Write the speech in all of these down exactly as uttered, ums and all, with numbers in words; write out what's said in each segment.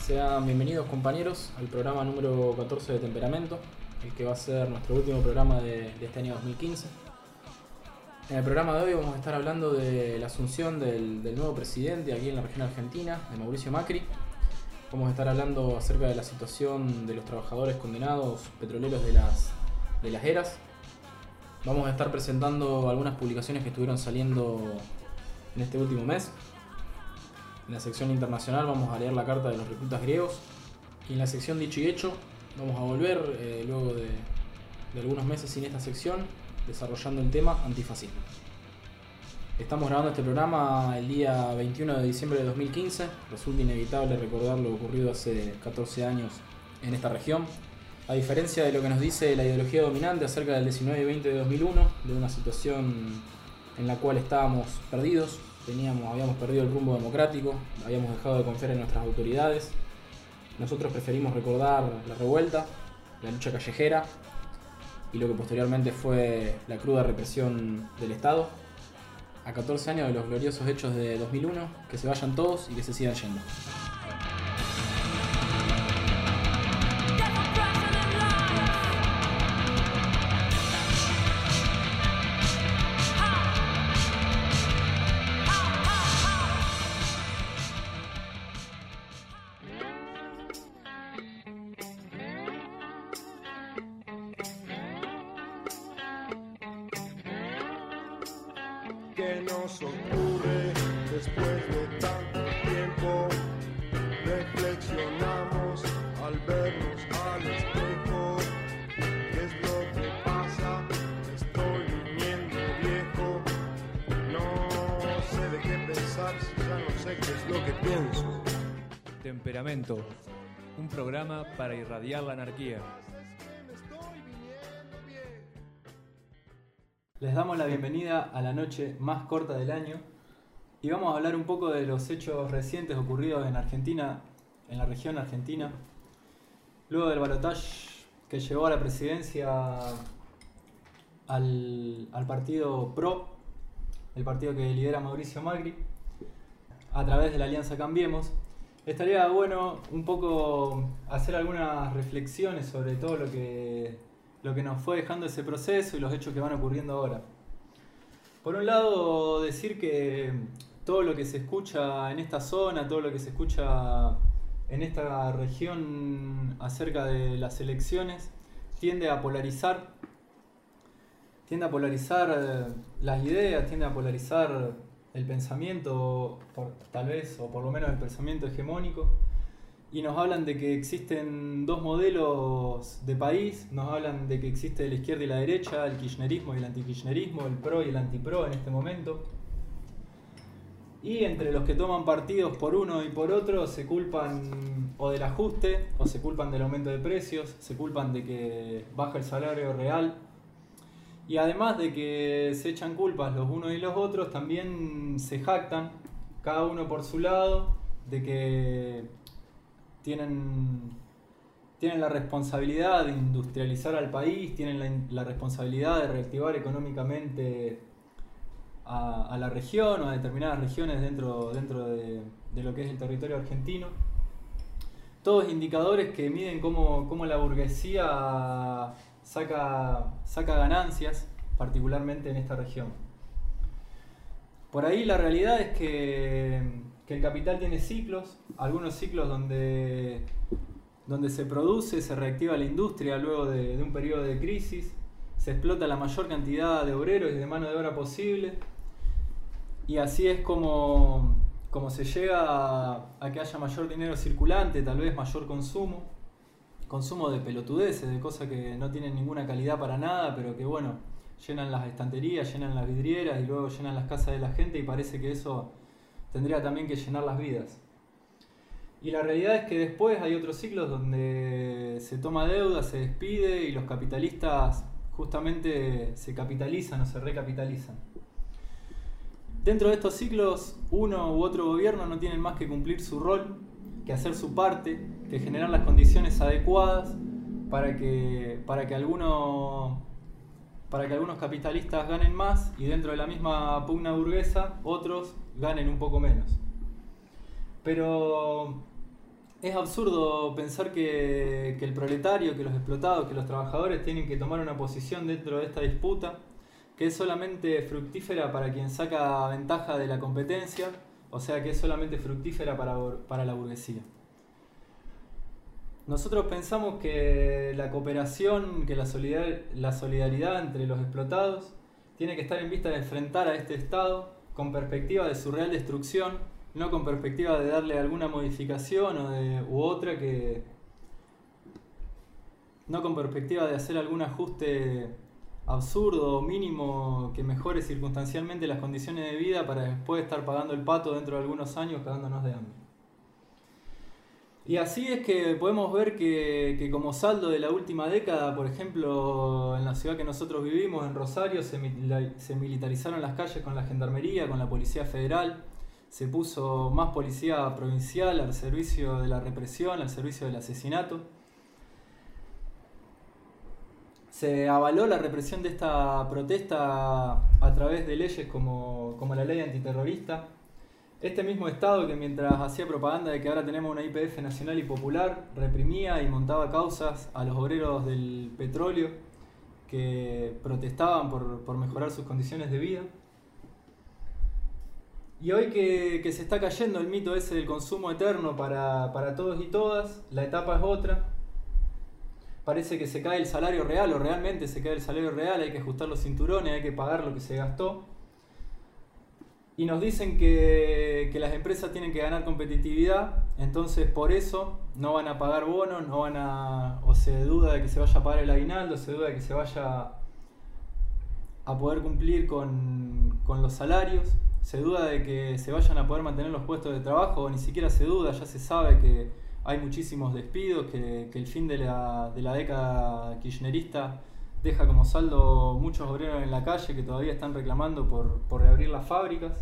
Sean bienvenidos, compañeros, al programa número catorce de Temperamento, el que va a ser nuestro último programa de, de este año dos mil quince. En el programa de hoy vamos a estar hablando de la asunción del, del nuevo presidente aquí en la región argentina, de Mauricio Macri. Vamos a estar hablando acerca de la situación de los trabajadores condenados petroleros de las, de las eras. Vamos a estar presentando algunas publicaciones que estuvieron saliendo en este último mes. En la sección internacional vamos a leer la carta de los reclutas griegos. Y en la sección dicho y hecho vamos a volver, eh, luego de, de algunos meses sin esta sección, desarrollando el tema antifascismo. Estamos grabando este programa el día veintiuno de diciembre de dos mil quince. Resulta inevitable recordar lo ocurrido hace catorce años en esta región. A diferencia de lo que nos dice la ideología dominante acerca del diecinueve y veinte de dos mil uno, de una situación en la cual estábamos perdidos, teníamos, habíamos perdido el rumbo democrático, habíamos dejado de confiar en nuestras autoridades. Nosotros preferimos recordar la revuelta, la lucha callejera y lo que posteriormente fue la cruda represión del Estado. A catorce años de los gloriosos hechos de dos mil uno, que se vayan todos y que se sigan yendo. ¿Qué nos ocurre después de tanto tiempo? Reflexionamos al vernos al espejo. ¿Qué es lo que pasa? Estoy viniendo viejo. No sé de qué pensar si ya no sé qué es lo que pienso. Temperamento, un programa para irradiar la anarquía. Les damos la bienvenida a la noche más corta del año y vamos a hablar un poco de los hechos recientes ocurridos en Argentina, en la región argentina, luego del balotaje que llevó a la presidencia al, al partido PRO, el partido que lidera Mauricio Macri, a través de la Alianza Cambiemos. Estaría bueno un poco hacer algunas reflexiones sobre todo lo que... lo que nos fue dejando ese proceso y los hechos que van ocurriendo ahora. Por un lado, decir que todo lo que se escucha en esta zona, todo lo que se escucha en esta región acerca de las elecciones, tiende a polarizar, tiende a polarizar las ideas, tiende a polarizar el pensamiento, por, tal vez, o por lo menos el pensamiento hegemónico. Y nos hablan de que existen dos modelos de país, nos hablan de que existe la izquierda y la derecha, el kirchnerismo y el antikirchnerismo, el pro y el antipro en este momento. Y entre los que toman partidos por uno y por otro se culpan o del ajuste, o se culpan del aumento de precios, se culpan de que baja el salario real. Y además de que se echan culpas los unos y los otros, también se jactan, cada uno por su lado, de que Tienen, tienen la responsabilidad de industrializar al país, tienen la, la responsabilidad de reactivar económicamente a, a la región o a determinadas regiones dentro, dentro de, de lo que es el territorio argentino. Todos indicadores que miden cómo, cómo la burguesía saca, saca ganancias, particularmente en esta región. Por ahí la realidad es que... que el capital tiene ciclos, algunos ciclos donde, donde se produce, se reactiva la industria luego de, de un periodo de crisis, se explota la mayor cantidad de obreros y de mano de obra posible, y así es como, como se llega a, a que haya mayor dinero circulante, tal vez mayor consumo, consumo de pelotudeces, de cosas que no tienen ninguna calidad para nada, pero que bueno, llenan las estanterías, llenan las vidrieras y luego llenan las casas de la gente, y parece que eso tendría también que llenar las vidas. Y la realidad es que después hay otros ciclos donde se toma deuda, se despide y los capitalistas justamente se capitalizan o se recapitalizan. Dentro de estos ciclos, uno u otro gobierno no tienen más que cumplir su rol, que hacer su parte, que generar las condiciones adecuadas para que, para que alguno... para que algunos capitalistas ganen más y dentro de la misma pugna burguesa otros ganen un poco menos. Pero Es absurdo pensar que, que el proletario, que los explotados, que los trabajadores tienen que tomar una posición dentro de esta disputa, que es solamente fructífera para quien saca ventaja de la competencia, o sea que es solamente fructífera para, para la burguesía. Nosotros pensamos que la cooperación, que la solidar, la solidaridad entre los explotados tiene que estar en vista de enfrentar a este Estado con perspectiva de su real destrucción, no con perspectiva de darle alguna modificación o de, u otra que... no con perspectiva de hacer algún ajuste absurdo o mínimo que mejore circunstancialmente las condiciones de vida para después estar pagando el pato dentro de algunos años cagándonos de hambre. Y así es que podemos ver que, que como saldo de la última década, por ejemplo, en la ciudad que nosotros vivimos, en Rosario, se, se militarizaron las calles con la gendarmería, con la policía federal, se puso más policía provincial al servicio de la represión, al servicio del asesinato. Se avaló la represión de esta protesta a través de leyes como, como la ley antiterrorista. Este mismo Estado que mientras hacía propaganda de que ahora tenemos una I P F nacional y popular, reprimía y montaba causas a los obreros del petróleo que protestaban por, por mejorar sus condiciones de vida. Y hoy que, que se está cayendo el mito ese del consumo eterno para, para todos y todas, la etapa es otra. Parece que se cae el salario real, o realmente se cae el salario real, hay que ajustar los cinturones, hay que pagar lo que se gastó. Y nos dicen que, que las empresas tienen que ganar competitividad, entonces por eso no van a pagar bonos, no van a, o se duda de que se vaya a pagar el aguinaldo, se duda de que se vaya a poder cumplir con, con los salarios, se duda de que se vayan a poder mantener los puestos de trabajo, o ni siquiera se duda, ya se sabe que hay muchísimos despidos, que, que el fin de la, de la década kirchnerista deja como saldo muchos obreros en la calle que todavía están reclamando por, por reabrir las fábricas.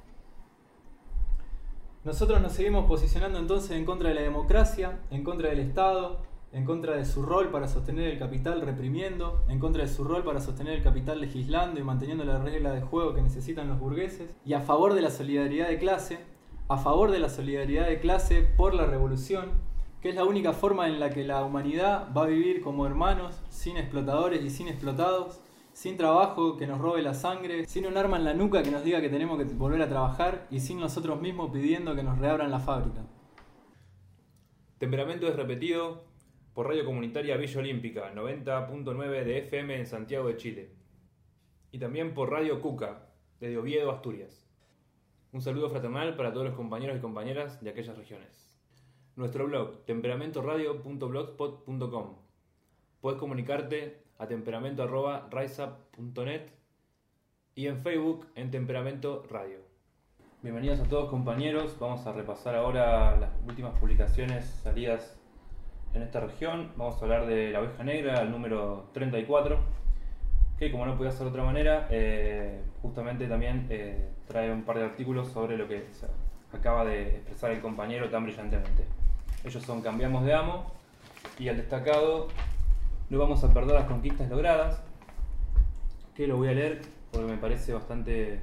Nosotros nos seguimos posicionando entonces en contra de la democracia, en contra del Estado, en contra de su rol para sostener el capital reprimiendo, en contra de su rol para sostener el capital legislando y manteniendo la regla de juego que necesitan los burgueses, y a favor de la solidaridad de clase, a favor de la solidaridad de clase por la revolución, que es la única forma en la que la humanidad va a vivir como hermanos, sin explotadores y sin explotados, sin trabajo que nos robe la sangre, sin un arma en la nuca que nos diga que tenemos que volver a trabajar y sin nosotros mismos pidiendo que nos reabran la fábrica. Temperamento es repetido por Radio Comunitaria Villa Olímpica, noventa punto nueve de F M en Santiago de Chile. Y también por Radio Cuca, desde Oviedo, Asturias. Un saludo fraternal para todos los compañeros y compañeras de aquellas regiones. Nuestro blog, temperamento radio punto blogspot punto com. Puedes comunicarte a temperamento arroba riseup punto net y en Facebook en Temperamento Radio. Bienvenidos a todos compañeros, vamos a repasar ahora las últimas publicaciones salidas en esta región. Vamos a hablar de La Oveja Negra, el número treinta y cuatro, que como no podía ser de otra manera, eh, justamente también eh, trae un par de artículos sobre lo que se acaba de expresar el compañero tan brillantemente. Ellos son Cambiamos de Amo y el destacado No vamos a perder las conquistas logradas, que lo voy a leer porque me parece bastante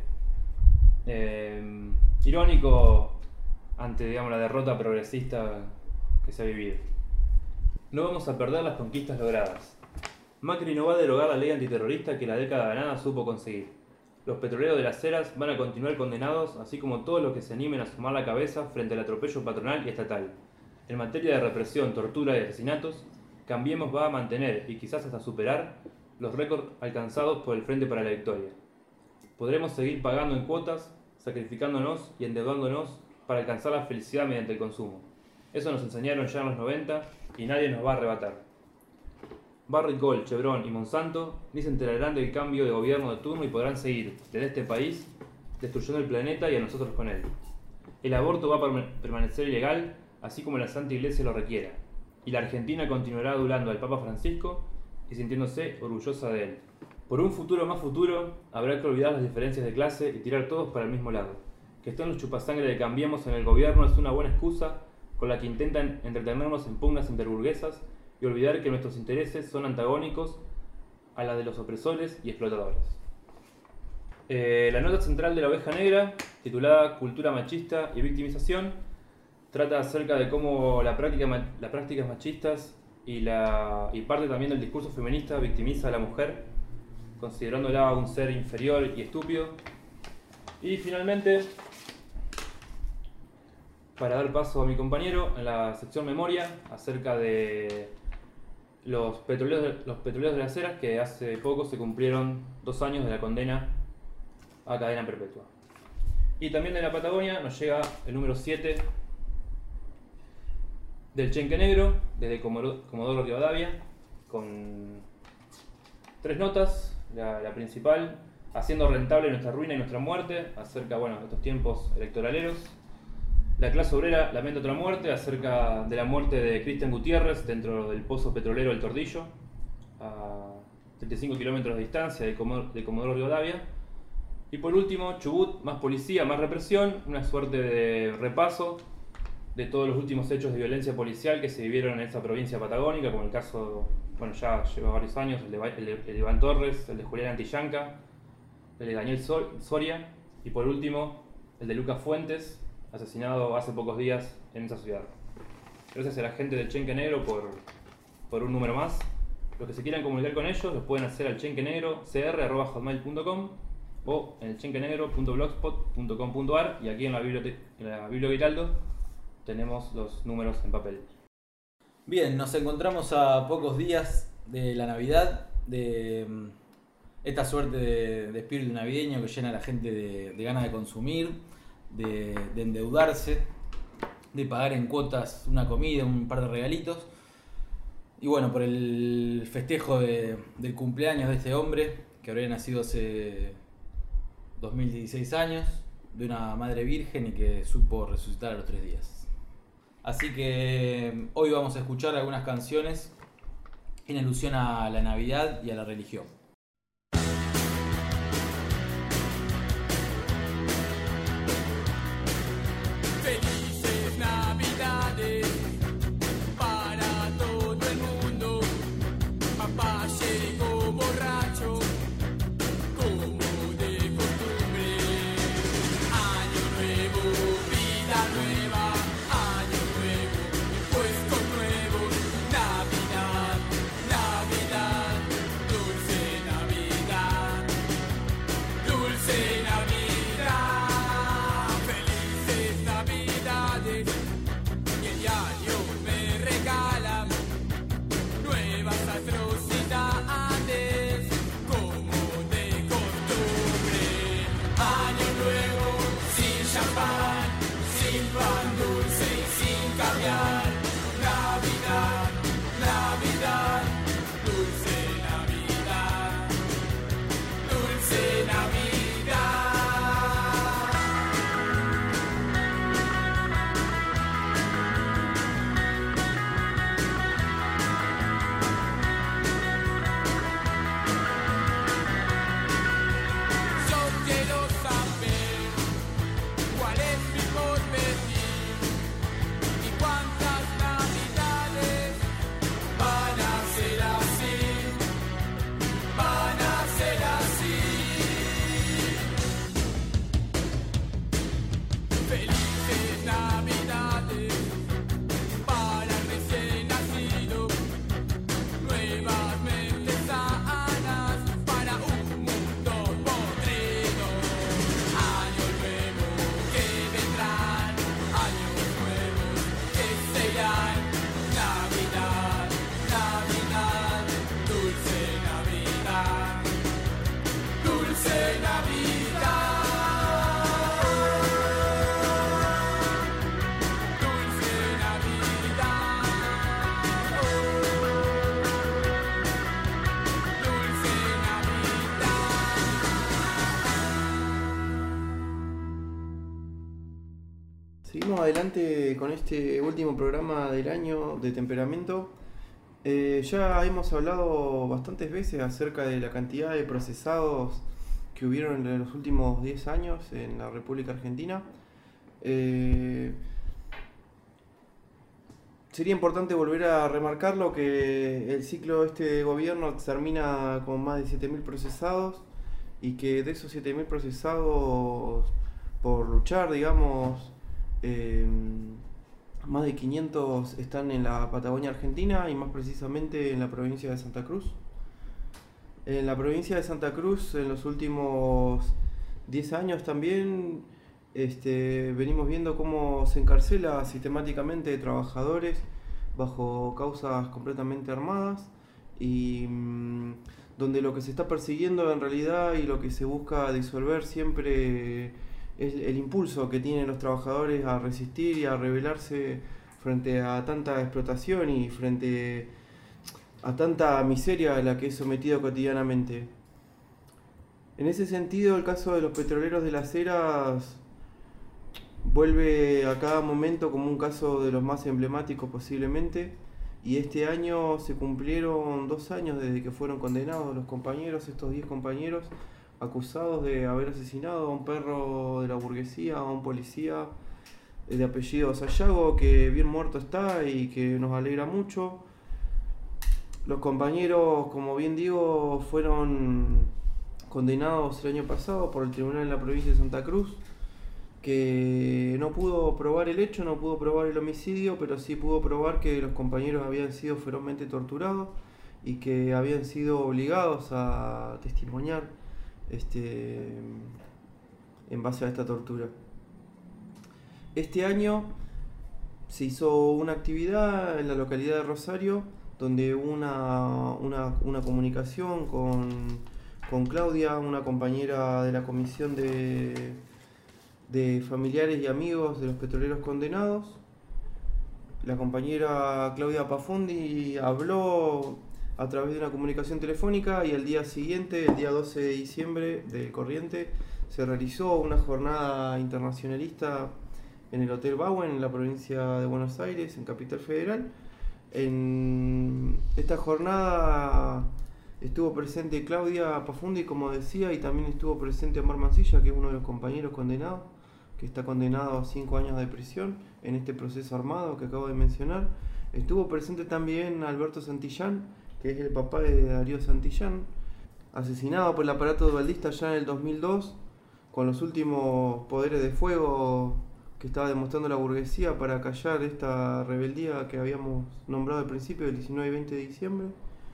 eh, irónico ante, digamos, la derrota progresista que se ha vivido. No vamos a perder las conquistas logradas. Macri no va a derogar la ley antiterrorista que la década ganada supo conseguir. Los petroleros de las Heras van a continuar condenados, así como todos los que se animen a sumar la cabeza frente al atropello patronal y estatal. En materia de represión, tortura y asesinatos, Cambiemos va a mantener y quizás hasta superar los récords alcanzados por el Frente para la Victoria. Podremos seguir pagando en cuotas, sacrificándonos y endeudándonos para alcanzar la felicidad mediante el consumo. Eso nos enseñaron ya en los noventa y nadie nos va a arrebatar. Barrick Gold, Chevron y Monsanto ni se enterarán del cambio de gobierno de turno y podrán seguir, desde este país, destruyendo el planeta y a nosotros con él. El aborto va a permanecer ilegal, así como la Santa Iglesia lo requiera, y la Argentina continuará adulando al Papa Francisco y sintiéndose orgullosa de él. Por un futuro más futuro, habrá que olvidar las diferencias de clase y tirar todos para el mismo lado. Que estén los chupasangre de Cambiemos en el gobierno es una buena excusa con la que intentan entretenernos en pugnas interburguesas y olvidar que nuestros intereses son antagónicos a la de los opresores y explotadores. Eh, la nota central de La Oveja Negra, titulada Cultura machista y victimización, Trata acerca de cómo la práctica, las prácticas machistas y, la, y parte también del discurso feminista victimiza a la mujer, considerándola un ser inferior y estúpido. Y finalmente, para dar paso a mi compañero, en la sección memoria, acerca de los petroleros, los petroleros de las Heras, que hace poco se cumplieron dos años de la condena a cadena perpetua. Y también de la Patagonia nos llega el número siete del Chenque Negro, desde Comodoro Rivadavia, con tres notas. La, la principal, haciendo rentable nuestra ruina y nuestra muerte, acerca, bueno, de estos tiempos electoraleros. La clase obrera lamenta otra muerte, acerca de la muerte de Cristian Gutiérrez dentro del pozo petrolero El Tordillo, a treinta y cinco kilómetros de distancia de, Comodoro, de Comodoro Rivadavia. Y por último, Chubut, más policía, más represión, una suerte de repaso de todos los últimos hechos de violencia policial que se vivieron en esta provincia patagónica, como el caso, bueno, ya lleva varios años, el de, el de, el de Iván Torres, el de Julián Antillanca, el de Daniel Soria, y por último, el de Lucas Fuentes, asesinado hace pocos días en esa ciudad. Gracias a la gente del Chenque Negro por, por un número más. Los que se quieran comunicar con ellos los pueden hacer al chenquenegro c r arroba hotmail punto com o en el chenquenegro punto blogspot punto com punto a r, y aquí en la biblioteca, en la Biblioteca Giraldo tenemos los números en papel. Bien, nos encontramos a pocos días de la Navidad, de esta suerte de, de espíritu navideño que llena a la gente de, de ganas de consumir, de, de endeudarse, de pagar en cuotas una comida, un par de regalitos. Y bueno, por el festejo de, del cumpleaños de este hombre, que habría nacido hace dos mil dieciséis años, de una madre virgen y que supo resucitar a los tres días. Así que hoy vamos a escuchar algunas canciones en alusión a la Navidad y a la religión. Felices Navidades para todo el mundo. Papá llegó borracho, como de costumbre. Año nuevo, vida nueva. Año nuevo, puestos nuevos. Navidad, Navidad, dulce Navidad, dulce Navidad. Felices Navidades, y el diario me regala nuevas atrocidades, como de costumbre. Año nuevo, sin champán, sin pan dulce y sin caviar. Navidad, Navidad, dulce Navidad, dulce Navidad. Yo quiero saber cuál es mi porvenir y cuántas navidades van a ser así, van a ser así. Felices Navidades para el recién nacido, nuevas mentes sanas para un mundo podrido. Año nuevo que vendrán, años nuevos que serán. Navidad, Navidad, dulce Navidad, dulce Navidad. Dulce Navidad, oh, dulce Navidad. Seguimos adelante con este último programa del año de Temperamento. Eh, ya hemos hablado bastantes veces acerca de la cantidad de procesados que hubieron en los últimos diez años en la República Argentina. Eh, sería importante volver a remarcarlo que el ciclo de este gobierno termina con más de siete mil procesados y que de esos siete mil procesados por luchar, digamos, eh, más de quinientos están en la Patagonia Argentina y más precisamente en la provincia de Santa Cruz. En la provincia de Santa Cruz, en los últimos diez años también, este, venimos viendo cómo se encarcela sistemáticamente trabajadores bajo causas completamente armadas y mmm, donde lo que se está persiguiendo en realidad y lo que se busca disolver siempre es el impulso que tienen los trabajadores a resistir y a rebelarse frente a tanta explotación y frente a tanta miseria a la que es sometido cotidianamente. En ese sentido, el caso de los petroleros de Las Heras vuelve a cada momento como un caso de los más emblemáticos posiblemente, y este año se cumplieron dos años desde que fueron condenados los compañeros, estos diez compañeros, acusados de haber asesinado a un perro de la burguesía, a un policía de apellido Sayago, que bien muerto está y que nos alegra mucho. Los compañeros, como bien digo, fueron condenados el año pasado por el tribunal en la provincia de Santa Cruz, que no pudo probar el hecho, no pudo probar el homicidio, pero sí pudo probar que los compañeros habían sido ferozmente torturados y que habían sido obligados a testimoniar este, en base a esta tortura. Este año se hizo una actividad en la localidad de Rosario, donde hubo una, una, una comunicación con, con Claudia, una compañera de la comisión de, de familiares y amigos de los petroleros condenados. La compañera Claudia Pafundi habló a través de una comunicación telefónica y al día siguiente, el día doce de diciembre del corriente, se realizó una jornada internacionalista en el Hotel Bauen, en la provincia de Buenos Aires, en Capital Federal. En esta jornada estuvo presente Claudia Pafundi, como decía, y también estuvo presente Omar Mancilla, que es uno de los compañeros condenados, que está condenado a cinco años de prisión en este proceso armado que acabo de mencionar. Estuvo presente también Alberto Santillán, que es el papá de Darío Santillán, asesinado por el aparato dualdista ya en el dos mil dos, con los últimos poderes de fuego que estaba demostrando la burguesía para callar esta rebeldía que habíamos nombrado al principio, del diecinueve y veinte de diciembre.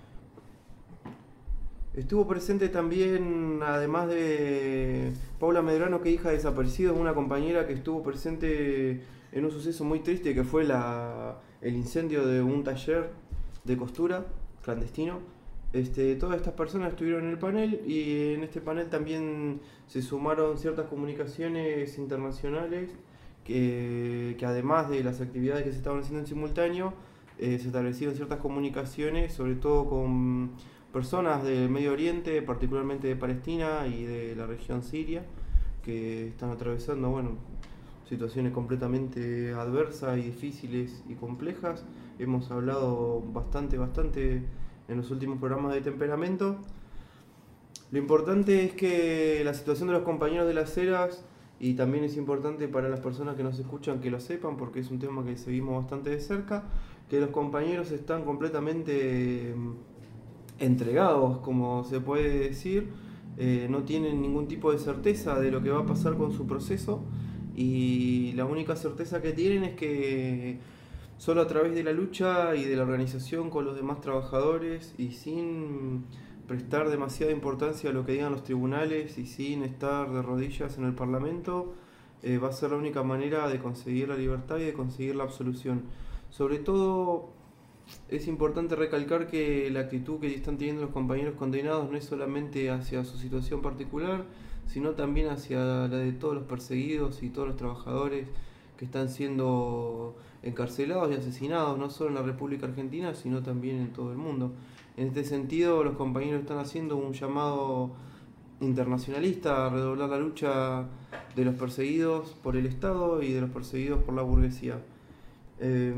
Estuvo presente también, además de Paula Medrano, que es hija de desaparecidos, una compañera que estuvo presente en un suceso muy triste que fue la, el incendio de un taller de costura clandestino. Este, todas estas personas estuvieron en el panel y en este panel también se sumaron ciertas comunicaciones internacionales que, que además de las actividades que se estaban haciendo en simultáneo, eh, se establecieron ciertas comunicaciones, sobre todo con personas del Medio Oriente, particularmente de Palestina y de la región siria, que están atravesando, bueno, situaciones completamente adversas y difíciles y complejas. Hemos hablado bastante, bastante en los últimos programas de Temperamento. Lo importante es que la situación de los compañeros de Las Heras, y también es importante para las personas que nos escuchan que lo sepan, porque es un tema que seguimos bastante de cerca, que los compañeros están completamente entregados, como se puede decir, eh, no tienen ningún tipo de certeza de lo que va a pasar con su proceso, y la única certeza que tienen es que solo a través de la lucha y de la organización con los demás trabajadores y sin prestar demasiada importancia a lo que digan los tribunales y sin estar de rodillas en el Parlamento, eh, va a ser la única manera de conseguir la libertad y de conseguir la absolución. Sobre todo es importante recalcar que la actitud que están teniendo los compañeros condenados no es solamente hacia su situación particular, sino también hacia la de todos los perseguidos y todos los trabajadores que están siendo encarcelados y asesinados, no solo en la República Argentina, sino también en todo el mundo. En este sentido, los compañeros están haciendo un llamado internacionalista a redoblar la lucha de los perseguidos por el Estado y de los perseguidos por la burguesía. Eh,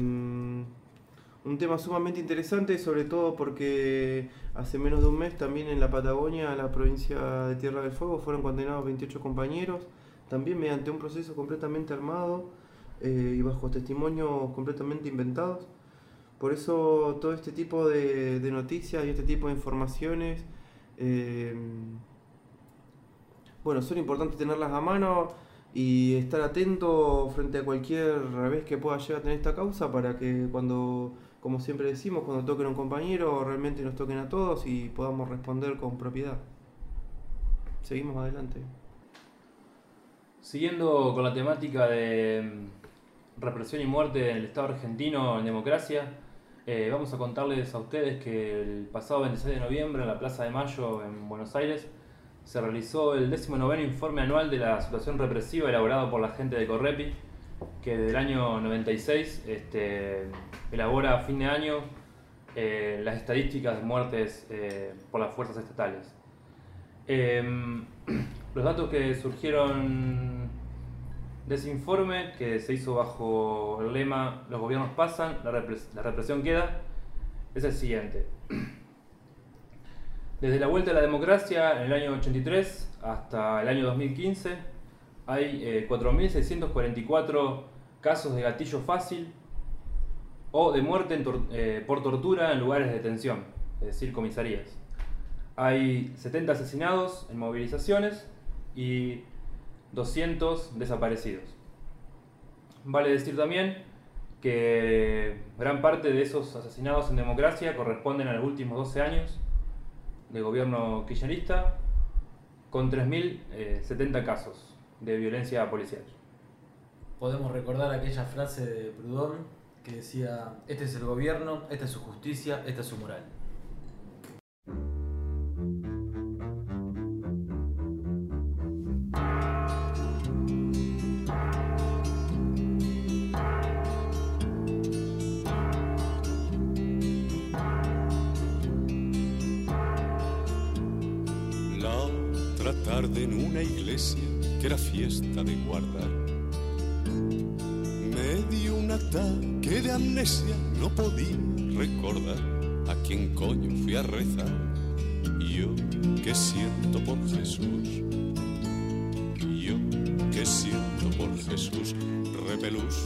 un tema sumamente interesante, sobre todo porque hace menos de un mes también en la Patagonia, en la provincia de Tierra del Fuego, fueron condenados veintiocho compañeros, también mediante un proceso completamente armado eh, y bajo testimonios completamente inventados. Por eso todo este tipo de, de noticias y este tipo de informaciones, eh, bueno, son importantes tenerlas a mano. y estar atento frente a cualquier revés que pueda llegar a tener esta causa para que cuando, como siempre decimos, cuando toquen a un compañero realmente nos toquen a todos y podamos responder con propiedad. Seguimos adelante. Siguiendo con la temática de represión y muerte en el Estado argentino en democracia, eh, vamos a contarles a ustedes que el pasado veintiséis de noviembre en la Plaza de Mayo en Buenos Aires se realizó el décimo noveno informe anual de la situación represiva elaborado por la gente de Correpi, que desde el año noventa y seis este, elabora a fin de año eh, las estadísticas de muertes eh, por las fuerzas estatales. Eh, los datos que surgieron de ese informe, que se hizo bajo el lema "Los gobiernos pasan, la, repres- la represión queda", es el siguiente. Desde la vuelta a la democracia en el año ochenta y tres hasta el año dos mil quince hay eh, cuatro mil seiscientos cuarenta y cuatro casos de gatillo fácil o de muerte en tor- eh, por tortura en lugares de detención, es decir, comisarías. Hay setenta asesinados en movilizaciones y doscientos desaparecidos. Vale decir también que gran parte de esos asesinados en democracia corresponden a los últimos doce años de gobierno kirchnerista, con tres mil setenta casos de violencia policial. Podemos recordar aquella frase de Proudhon que decía: este es el gobierno, esta es su justicia, esta es su moral. Tarde en una iglesia que era fiesta de guardar, me dio un ataque de amnesia, no podía recordar a quién coño fui a rezar. Yo que siento por Jesús, yo que siento por Jesús, repelús.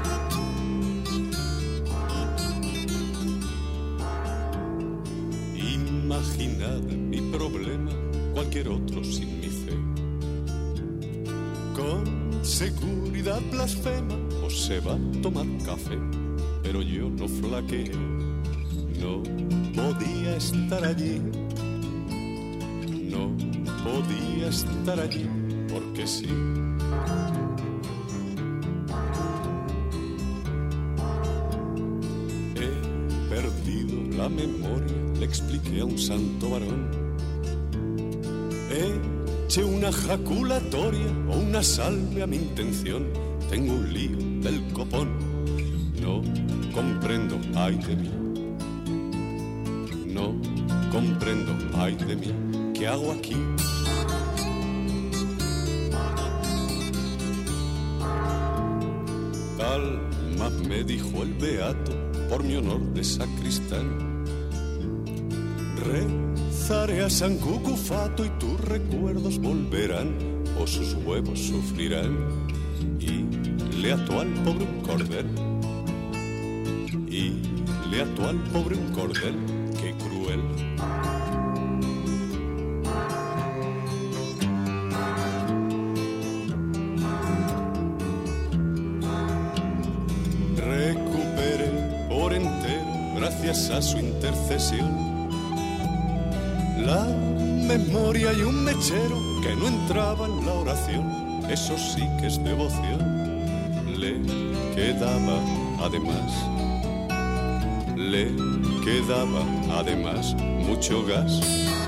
Imaginad mi problema, cualquier otro sin mi fe. Con seguridad blasfema o se va a tomar café, pero yo no flaqueo, no podía estar allí, no podía estar allí porque sí. He perdido la memoria, le expliqué a un santo varón. Eche una jaculatoria o una salve a mi intención. Tengo un lío del copón, no comprendo, ay de mí. No comprendo, ay de mí, ¿qué hago aquí? Alma, me dijo el beato, por mi honor de sacristán. Rezaré a San Cucufato y tus recuerdos volverán, o sus huevos sufrirán. Y le ató al pobre un cordel, y le ató al pobre un cordel, qué cruel. Recuperé por entero, gracias a su intercesión, la memoria y un mechero que no entraba en la oración. Eso sí que es devoción. Le quedaba además, le quedaba además mucho gas.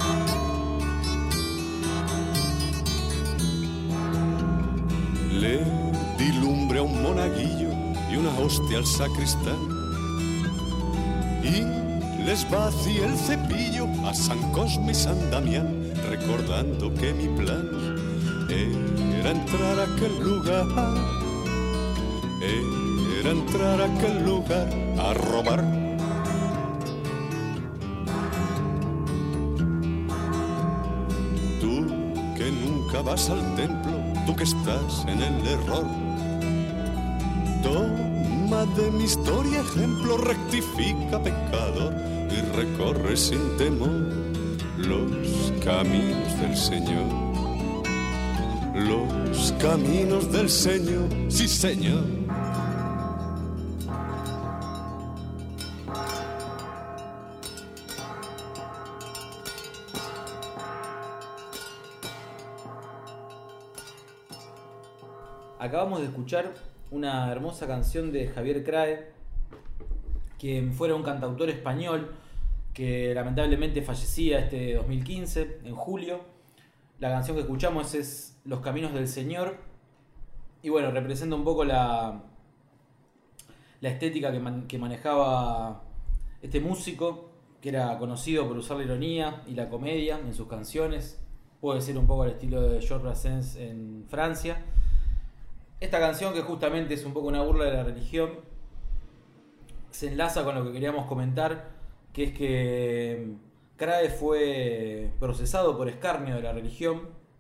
Le di lumbre a un monaguillo y una hostia al sacristán, y les vacié el cepillo a San Cosme y San Damián, recordando que mi plan era entrar a aquel lugar, era entrar a aquel lugar a robar. Tú que nunca vas al templo, tú que estás en el error, toma de mi historia ejemplo, rectifica pecador y recorre sin temor los caminos del Señor. los caminos del Señor, sí señor. Acabamos de escuchar una hermosa canción de Javier Crae, quien fuera un cantautor español que lamentablemente fallecía este dos mil quince, en julio. La canción que escuchamos es Los Caminos del Señor, y bueno, representa un poco la, la estética que, man, que manejaba este músico, que era conocido por usar la ironía y la comedia en sus canciones. Puede ser un poco al estilo de Georges Brassens en Francia. Esta canción, que justamente es un poco una burla de la religión, se enlaza con lo que queríamos comentar, que es que Crae fue procesado por escarnio de la religión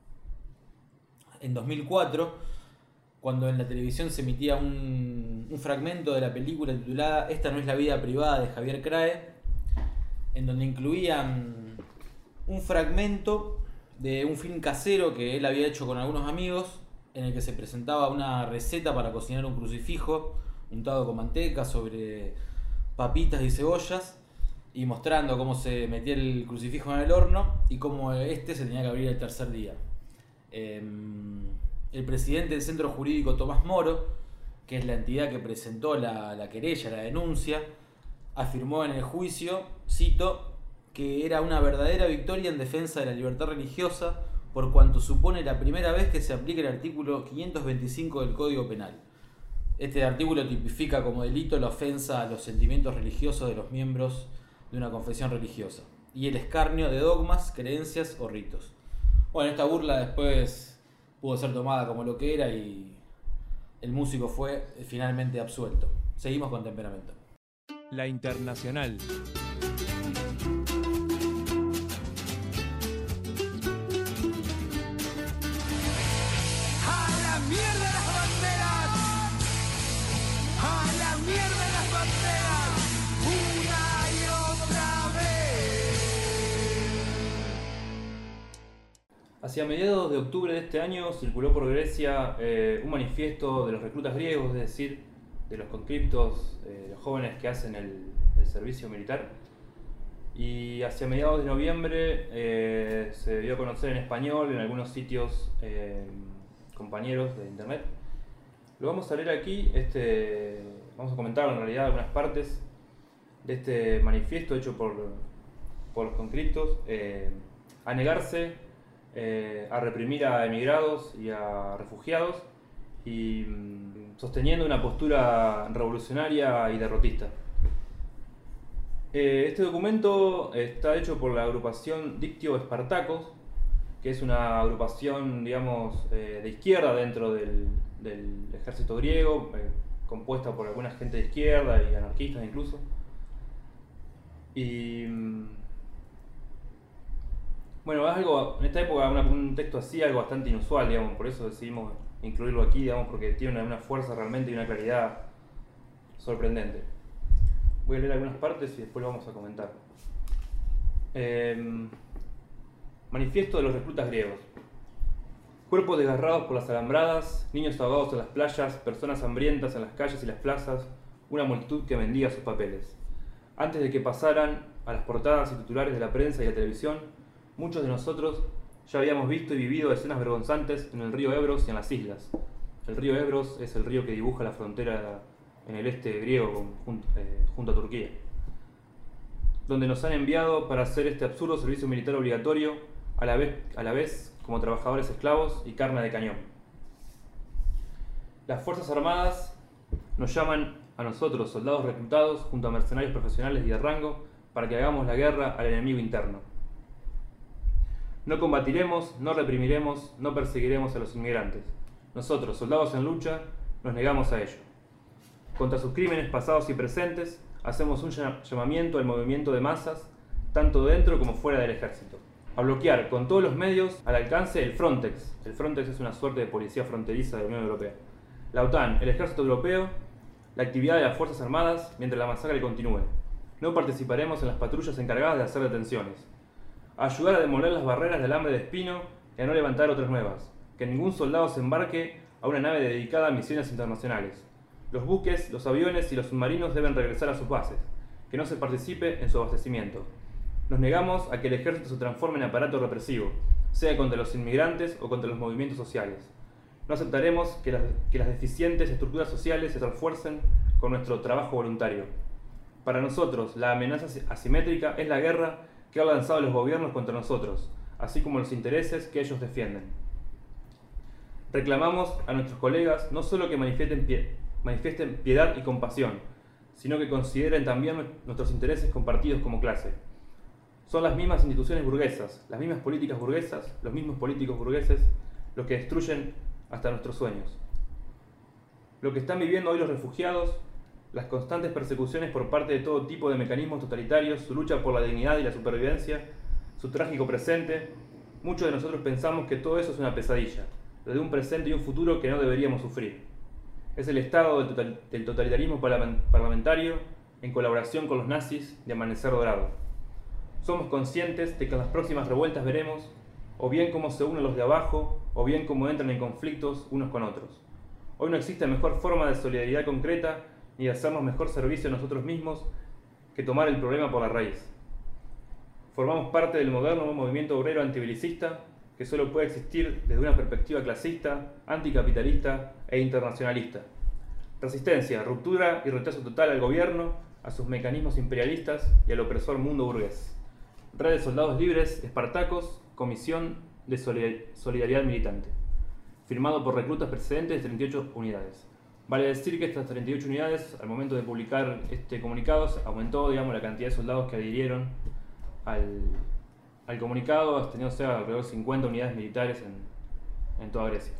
en dos mil cuatro, cuando en la televisión se emitía un, un fragmento de la película titulada Esta no es la vida privada de Javier Crae, en donde incluían un fragmento de un film casero que él había hecho con algunos amigos, en el que se presentaba una receta para cocinar un crucifijo untado con manteca sobre papitas y cebollas, y mostrando cómo se metía el crucifijo en el horno y cómo este se tenía que abrir el tercer día. Eh, el presidente del Centro Jurídico, Tomás Moro, que es la entidad que presentó la, la querella, la denuncia, afirmó en el juicio, cito, que era una verdadera victoria en defensa de la libertad religiosa, por cuanto supone la primera vez que se aplica el artículo quinientos veinticinco del Código Penal. Este artículo tipifica como delito la ofensa a los sentimientos religiosos de los miembros de una confesión religiosa y el escarnio de dogmas, creencias o ritos. Bueno, esta burla después pudo ser tomada como lo que era y el músico fue finalmente absuelto. Seguimos con Temperamento. La Internacional. ¡A la mierda las banderas! ¡A la mierda las banderas! ¡Una y otra vez! Hacia mediados de octubre de este año circuló por Grecia eh, un manifiesto de los reclutas griegos, es decir, de los conscriptos, eh, los jóvenes que hacen el, el servicio militar. Y hacia mediados de noviembre eh, se dio a conocer en español en algunos sitios eh, compañeros de internet. Lo vamos a leer aquí, este, vamos a comentar en realidad algunas partes de este manifiesto hecho por, por los conscriptos, eh, a negarse eh, a reprimir a emigrados y a refugiados y mm, sosteniendo una postura revolucionaria y derrotista. Eh, este documento está hecho por la agrupación Dictio Spartacos, que es una agrupación, digamos, eh, de izquierda dentro del, del ejército griego, eh, compuesta por alguna gente de izquierda y anarquistas incluso. Y mm, bueno, es algo, en esta época una, un texto así, algo bastante inusual, digamos, por eso decidimos incluirlo aquí, digamos, porque tiene una, una fuerza realmente y una claridad sorprendente. Voy a leer algunas partes y después lo vamos a comentar. Eh, manifiesto de los reclutas griegos. Cuerpos desgarrados por las alambradas, niños ahogados en las playas, personas hambrientas en las calles y las plazas, una multitud que mendiga sus papeles. Antes de que pasaran a las portadas y titulares de la prensa y la televisión, muchos de nosotros ya habíamos visto y vivido escenas vergonzantes en el río Ebros y en las islas. El río Ebros es el río que dibuja la frontera en el este griego junto, eh, junto a Turquía, donde nos han enviado para hacer este absurdo servicio militar obligatorio, a la vez, a la vez como trabajadores esclavos y carne de cañón. Las Fuerzas Armadas nos llaman a nosotros, soldados reclutados, junto a mercenarios profesionales y de rango, para que hagamos la guerra al enemigo interno. No combatiremos, no reprimiremos, no perseguiremos a los inmigrantes. Nosotros, soldados en lucha, nos negamos a ello. Contra sus crímenes pasados y presentes, hacemos un llamamiento al movimiento de masas, tanto dentro como fuera del ejército. A bloquear con todos los medios al alcance el Frontex. El Frontex es una suerte de policía fronteriza de la Unión Europea. La OTAN, el ejército europeo, la actividad de las Fuerzas Armadas mientras la masacre continúe. No participaremos en las patrullas encargadas de hacer detenciones. A ayudar a demoler las barreras del hambre de espino y a no levantar otras nuevas. que ningún soldado se embarque a una nave dedicada a misiones internacionales. Los buques, los aviones y los submarinos deben regresar a sus bases, que no se participe en su abastecimiento. Nos negamos a que el ejército se transforme en aparato represivo, sea contra los inmigrantes o contra los movimientos sociales. No aceptaremos que las, que las deficientes estructuras sociales se refuercen con nuestro trabajo voluntario. Para nosotros, la amenaza asimétrica es la guerra que han lanzado los gobiernos contra nosotros, así como los intereses que ellos defienden. Reclamamos a nuestros colegas no solo que manifiesten, pie, manifiesten piedad y compasión, sino que consideren también nuestros intereses compartidos como clase. Son las mismas instituciones burguesas, las mismas políticas burguesas, los mismos políticos burgueses, los que destruyen hasta nuestros sueños. Lo que están viviendo hoy los refugiados, las constantes persecuciones por parte de todo tipo de mecanismos totalitarios, su lucha por la dignidad y la supervivencia, su trágico presente, muchos de nosotros pensamos que todo eso es una pesadilla, lo de un presente y un futuro que no deberíamos sufrir. Es el estado del totalitarismo parlamentario en colaboración con los nazis de Amanecer Dorado. Somos conscientes de que en las próximas revueltas veremos o bien cómo se unen los de abajo o bien cómo entran en conflictos unos con otros. Hoy no existe mejor forma de solidaridad concreta ni de hacernos mejor servicio a nosotros mismos que tomar el problema por la raíz. Formamos parte del moderno movimiento obrero antibelicista que solo puede existir desde una perspectiva clasista, anticapitalista e internacionalista. Resistencia, ruptura y rechazo total al gobierno, a sus mecanismos imperialistas y al opresor mundo burgués. Red de Soldados Libres, Espartacos, Comisión de Solidaridad Militante. Firmado por reclutas precedentes de treinta y ocho unidades. Vale decir que estas treinta y ocho unidades, al momento de publicar este comunicado, aumentó, digamos, la cantidad de soldados que adhirieron al, al comunicado, extendiéndose a alrededor de cincuenta unidades militares en, en toda Grecia.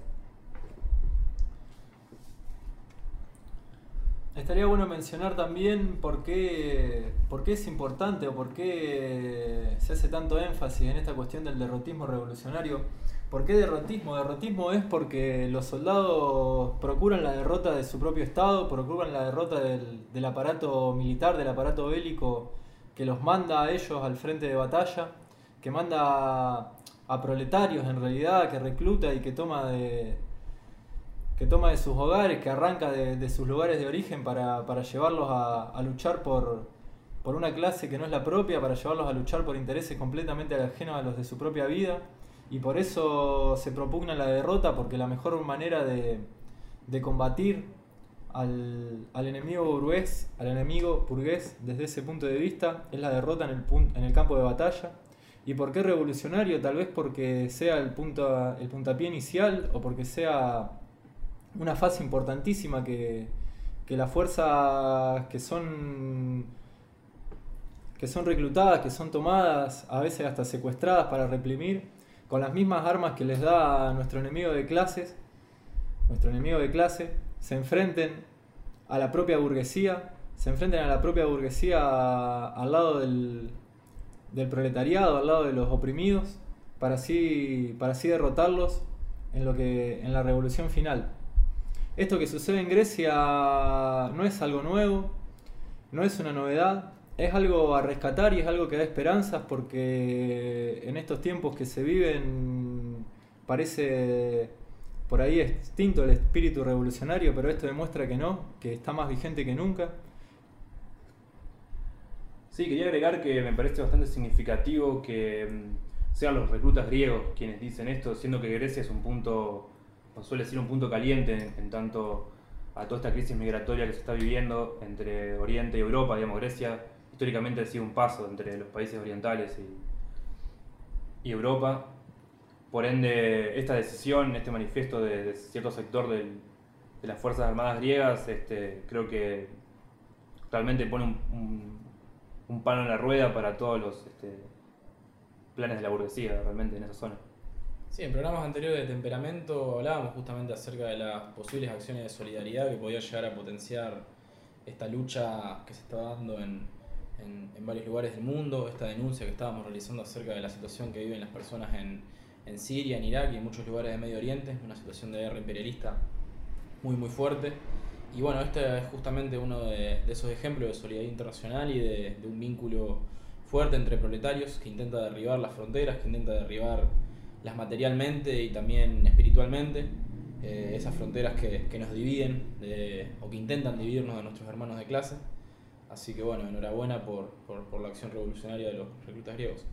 Estaría bueno mencionar también por qué, por qué es importante o por qué se hace tanto énfasis en esta cuestión del derrotismo revolucionario. ¿Por qué derrotismo? Derrotismo es porque los soldados procuran la derrota de su propio Estado, procuran la derrota del, del aparato militar, del aparato bélico que los manda a ellos al frente de batalla, que manda a proletarios en realidad, que recluta y que toma de... que toma de sus hogares, que arranca de, de sus lugares de origen para, para llevarlos a, a luchar por, por una clase que no es la propia, para llevarlos a luchar por intereses completamente ajenos a los de su propia vida, y por eso se propugna la derrota, porque la mejor manera de, de combatir al, al enemigo burgués, al enemigo burgués desde ese punto de vista, es la derrota en el, punto, en el campo de batalla. ¿Y por qué revolucionario? Tal vez porque sea el, punto, el puntapié inicial, o porque sea una fase importantísima que, que las fuerzas que son, que son reclutadas, que son tomadas, a veces hasta secuestradas para reprimir, con las mismas armas que les da nuestro enemigo de clases, nuestro enemigo de clase, se enfrenten a la propia burguesía, se enfrenten a la propia burguesía al lado del, del proletariado, al lado de los oprimidos, para así, para así derrotarlos en, lo que, en la revolución final. Esto que sucede en Grecia no es algo nuevo, no es una novedad, es algo a rescatar y es algo que da esperanzas, porque en estos tiempos que se viven parece por ahí extinto el espíritu revolucionario, pero esto demuestra que no, que está más vigente que nunca. Sí, quería agregar que me parece bastante significativo que sean los reclutas griegos quienes dicen esto, siendo que Grecia es un punto... o suele ser un punto caliente en, en tanto a toda esta crisis migratoria que se está viviendo entre Oriente y Europa. Digamos, Grecia históricamente ha sido un paso entre los países orientales y, y Europa. Por ende, esta decisión, este manifiesto de, de cierto sector del, de las Fuerzas Armadas griegas, este, creo que realmente pone un, un, un palo en la rueda para todos los este, planes de la burguesía realmente en esa zona. Sí, en programas anteriores de Temperamento hablábamos justamente acerca de las posibles acciones de solidaridad que podía llegar a potenciar esta lucha que se está dando en, en, en varios lugares del mundo, esta denuncia que estábamos realizando acerca de la situación que viven las personas en, en Siria, en Irak y en muchos lugares de Medio Oriente, una situación de guerra imperialista muy muy fuerte. Y bueno, este es justamente uno de, de esos ejemplos de solidaridad internacional y de, de un vínculo fuerte entre proletarios que intenta derribar las fronteras, que intenta derribar las materialmente y también espiritualmente, eh, esas fronteras que, que nos dividen de, o que intentan dividirnos de nuestros hermanos de clase. Así que bueno, enhorabuena por, por, por la acción revolucionaria de los reclutas griegos.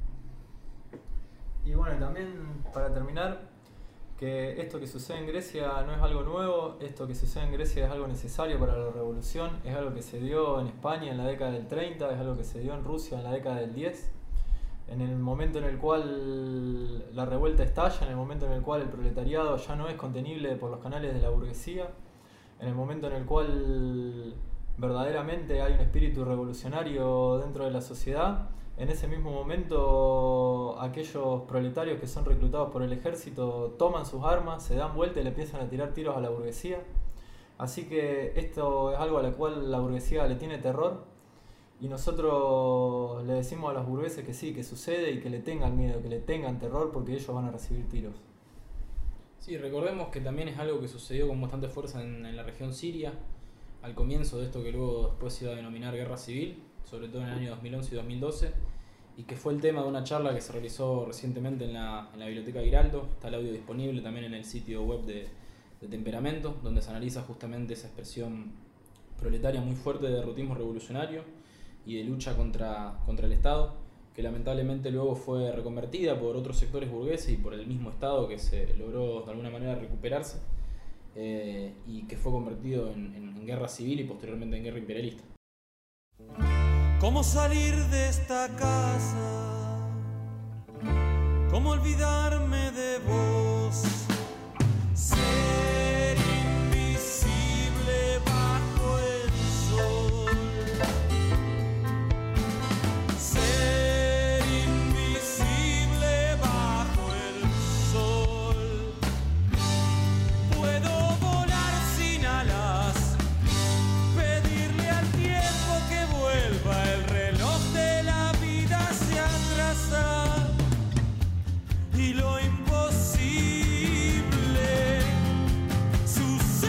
Y bueno, también para terminar, que esto que sucede en Grecia no es algo nuevo, esto que sucede en Grecia es algo necesario para la revolución, es algo que se dio en España en la década del treinta, es algo que se dio en Rusia en la década del diez. En el momento en el cual la revuelta estalla, en el momento en el cual el proletariado ya no es contenible por los canales de la burguesía, en el momento en el cual verdaderamente hay un espíritu revolucionario dentro de la sociedad, en ese mismo momento aquellos proletarios que son reclutados por el ejército toman sus armas, se dan vuelta y le empiezan a tirar tiros a la burguesía. Así que esto es algo a lo cual la burguesía le tiene terror. Y nosotros le decimos a los burgueses que sí, que sucede y que le tengan miedo, que le tengan terror porque ellos van a recibir tiros. Sí, recordemos que también es algo que sucedió con bastante fuerza en, en la región siria, al comienzo de esto que luego después se iba a denominar guerra civil, sobre todo en el año dos mil once y dos mil doce, y que fue el tema de una charla que se realizó recientemente en la, en la Biblioteca Giraldo. Está el audio disponible también en el sitio web de, de Temperamento, donde se analiza justamente esa expresión proletaria muy fuerte de derrotismo revolucionario y de lucha contra, contra el Estado, que lamentablemente luego fue reconvertida por otros sectores burgueses y por el mismo Estado, que se logró de alguna manera recuperarse, eh, y que fue convertido en, en, en guerra civil y posteriormente en guerra imperialista. ¿Cómo salir de esta casa? ¿Cómo olvidarme de vos? Ser invisible bajo el sol. Ser invisible bajo el sol. Puedo volar sin alas, pedirle al tiempo que vuelva. El reloj de la vida se atrasa y lo imposible sucede.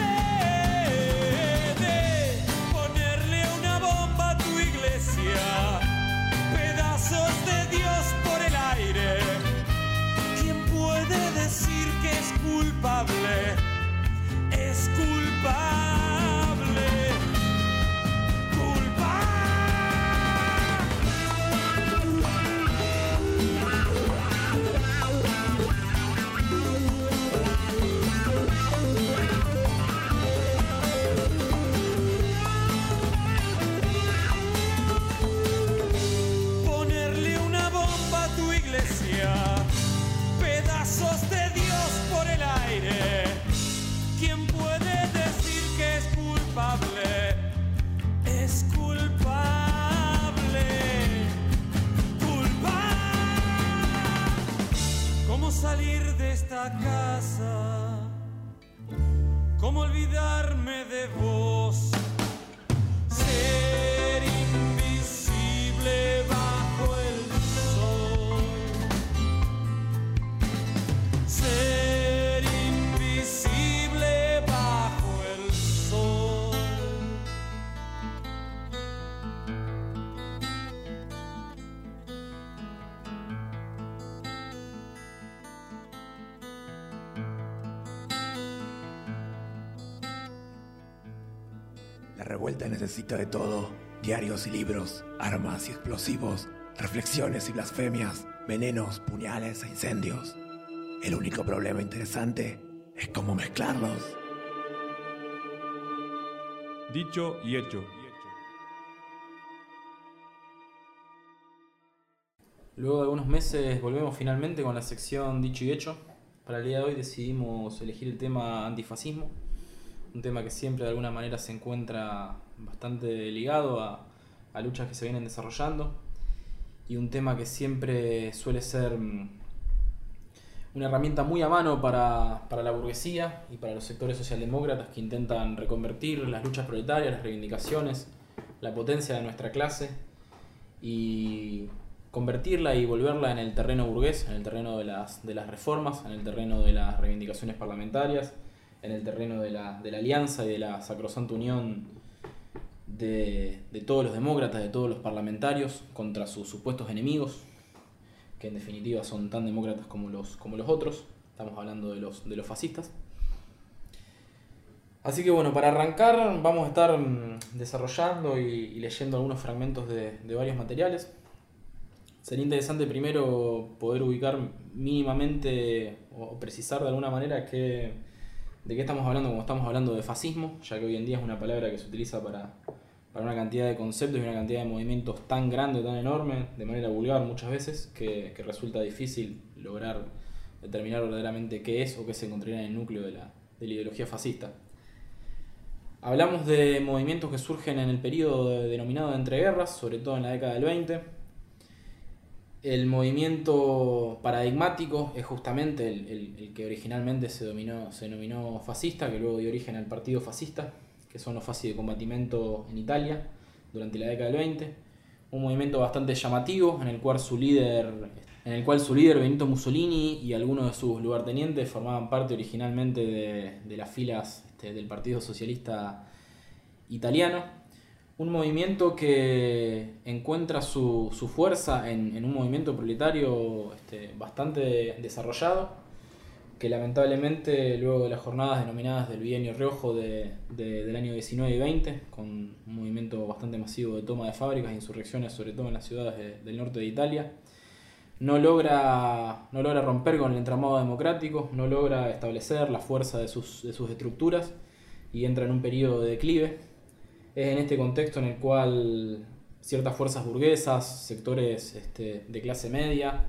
Ponerle una bomba a tu iglesia, pedazos de Dios por el aire. ¿Quién puede decir que es culpable? Es culpable. Ponerle una bomba a tu iglesia, pedazos de Dios por el aire. ¿Quién puede decir que es culpable? Es culpable. Culpable. ¿Cómo salir de esta casa? ¿Cómo olvidarme de vos? Ser invisible bajo el sol. Ser invisible bajo el sol. La revuelta necesita de todo: diarios y libros, armas y explosivos, reflexiones y blasfemias, venenos, puñales e incendios. El único problema interesante es cómo mezclarlos. Dicho y hecho. Luego de algunos meses volvemos finalmente con la sección Dicho y Hecho. Para el día de hoy decidimos elegir el tema antifascismo, un tema que siempre de alguna manera se encuentra bastante ligado a, a luchas que se vienen desarrollando, y un tema que siempre suele ser una herramienta muy a mano para, para la burguesía y para los sectores socialdemócratas que intentan reconvertir las luchas proletarias, las reivindicaciones, la potencia de nuestra clase, y convertirla y volverla en el terreno burgués, en el terreno de las, de las reformas, en el terreno de las reivindicaciones parlamentarias, en el terreno de la, de la alianza y de la sacrosanta unión de, de todos los demócratas, de todos los parlamentarios contra sus supuestos enemigos, que en definitiva son tan demócratas como los, como los otros. Estamos hablando de los, de los fascistas. Así que bueno, para arrancar vamos a estar desarrollando y, y leyendo algunos fragmentos de, de varios materiales. Sería interesante primero poder ubicar mínimamente o precisar de alguna manera que, de qué estamos hablando cuando estamos hablando de fascismo, ya que hoy en día es una palabra que se utiliza para, para una cantidad de conceptos y una cantidad de movimientos tan grande, tan enorme, de manera vulgar muchas veces, que, que resulta difícil lograr determinar verdaderamente qué es o qué se encontraría en el núcleo de la, de la ideología fascista. Hablamos de movimientos que surgen en el periodo denominado de entreguerras, sobre todo en la década del veinte. El movimiento paradigmático es justamente el, el, el que originalmente se, dominó, se denominó fascista, que luego dio origen al partido fascista, que son los fasci de combattimento en Italia durante la década del veinte. Un movimiento bastante llamativo en el cual su líder, en el cual su líder Benito Mussolini y algunos de sus lugartenientes formaban parte originalmente de, de las filas este, del Partido Socialista Italiano. Un movimiento que encuentra su, su fuerza en, en un movimiento proletario este, bastante desarrollado, que lamentablemente luego de las jornadas denominadas del Bienio Riojo de, de, del año diecinueve y veinte, con un movimiento bastante masivo de toma de fábricas e insurrecciones, sobre todo en las ciudades de, del norte de Italia, no logra, no logra romper con el entramado democrático, no logra establecer la fuerza de sus, de sus estructuras y entra en un periodo de declive. Es en este contexto en el cual ciertas fuerzas burguesas, sectores este, de clase media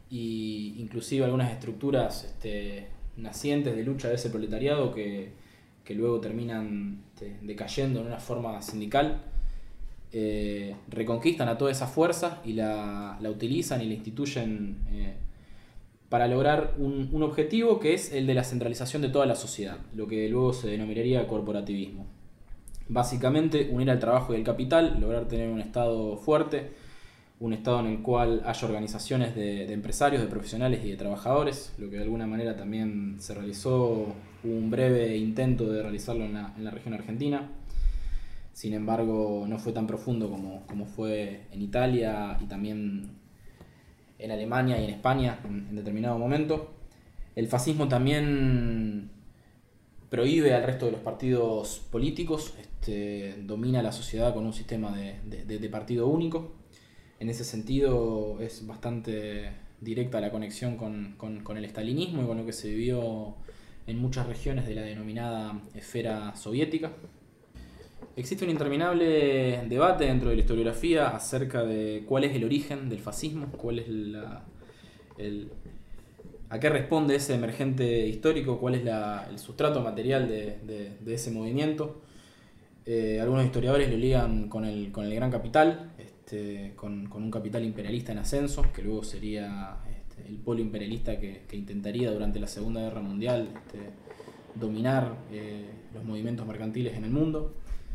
e inclusive algunas estructuras este, nacientes de lucha de ese proletariado que, que luego terminan este, decayendo en una forma sindical, eh, reconquistan a toda esa fuerza y la, la utilizan y la instituyen eh, para lograr un, un objetivo que es el de la centralización de toda la sociedad, lo que luego se denominaría corporativismo. Básicamente unir al trabajo y al capital, lograr tener un Estado fuerte, un Estado en el cual haya organizaciones de, de empresarios, de profesionales y de trabajadores, lo que de alguna manera también se realizó, hubo un breve intento de realizarlo en la, en la región argentina, sin embargo no fue tan profundo como, como fue en Italia y también en Alemania y en España en, en determinado momento. El fascismo también prohíbe al resto de los partidos políticos, este, domina la sociedad con un sistema de, de, de partido único. En ese sentido es bastante directa la conexión con, con, con el estalinismo y con lo que se vivió en muchas regiones de la denominada esfera soviética. Existe un interminable debate dentro de la historiografía acerca de cuál es el origen del fascismo, cuál es la, el, a qué responde ese emergente histórico, cuál es la, el sustrato material de, de, de ese movimiento. Eh, algunos historiadores lo ligan con el, con el gran capital, este, con, con un capital imperialista en ascenso, que luego sería este, el polo imperialista que, que intentaría durante la Segunda Guerra Mundial este, dominar eh, los movimientos mercantiles en el mundo.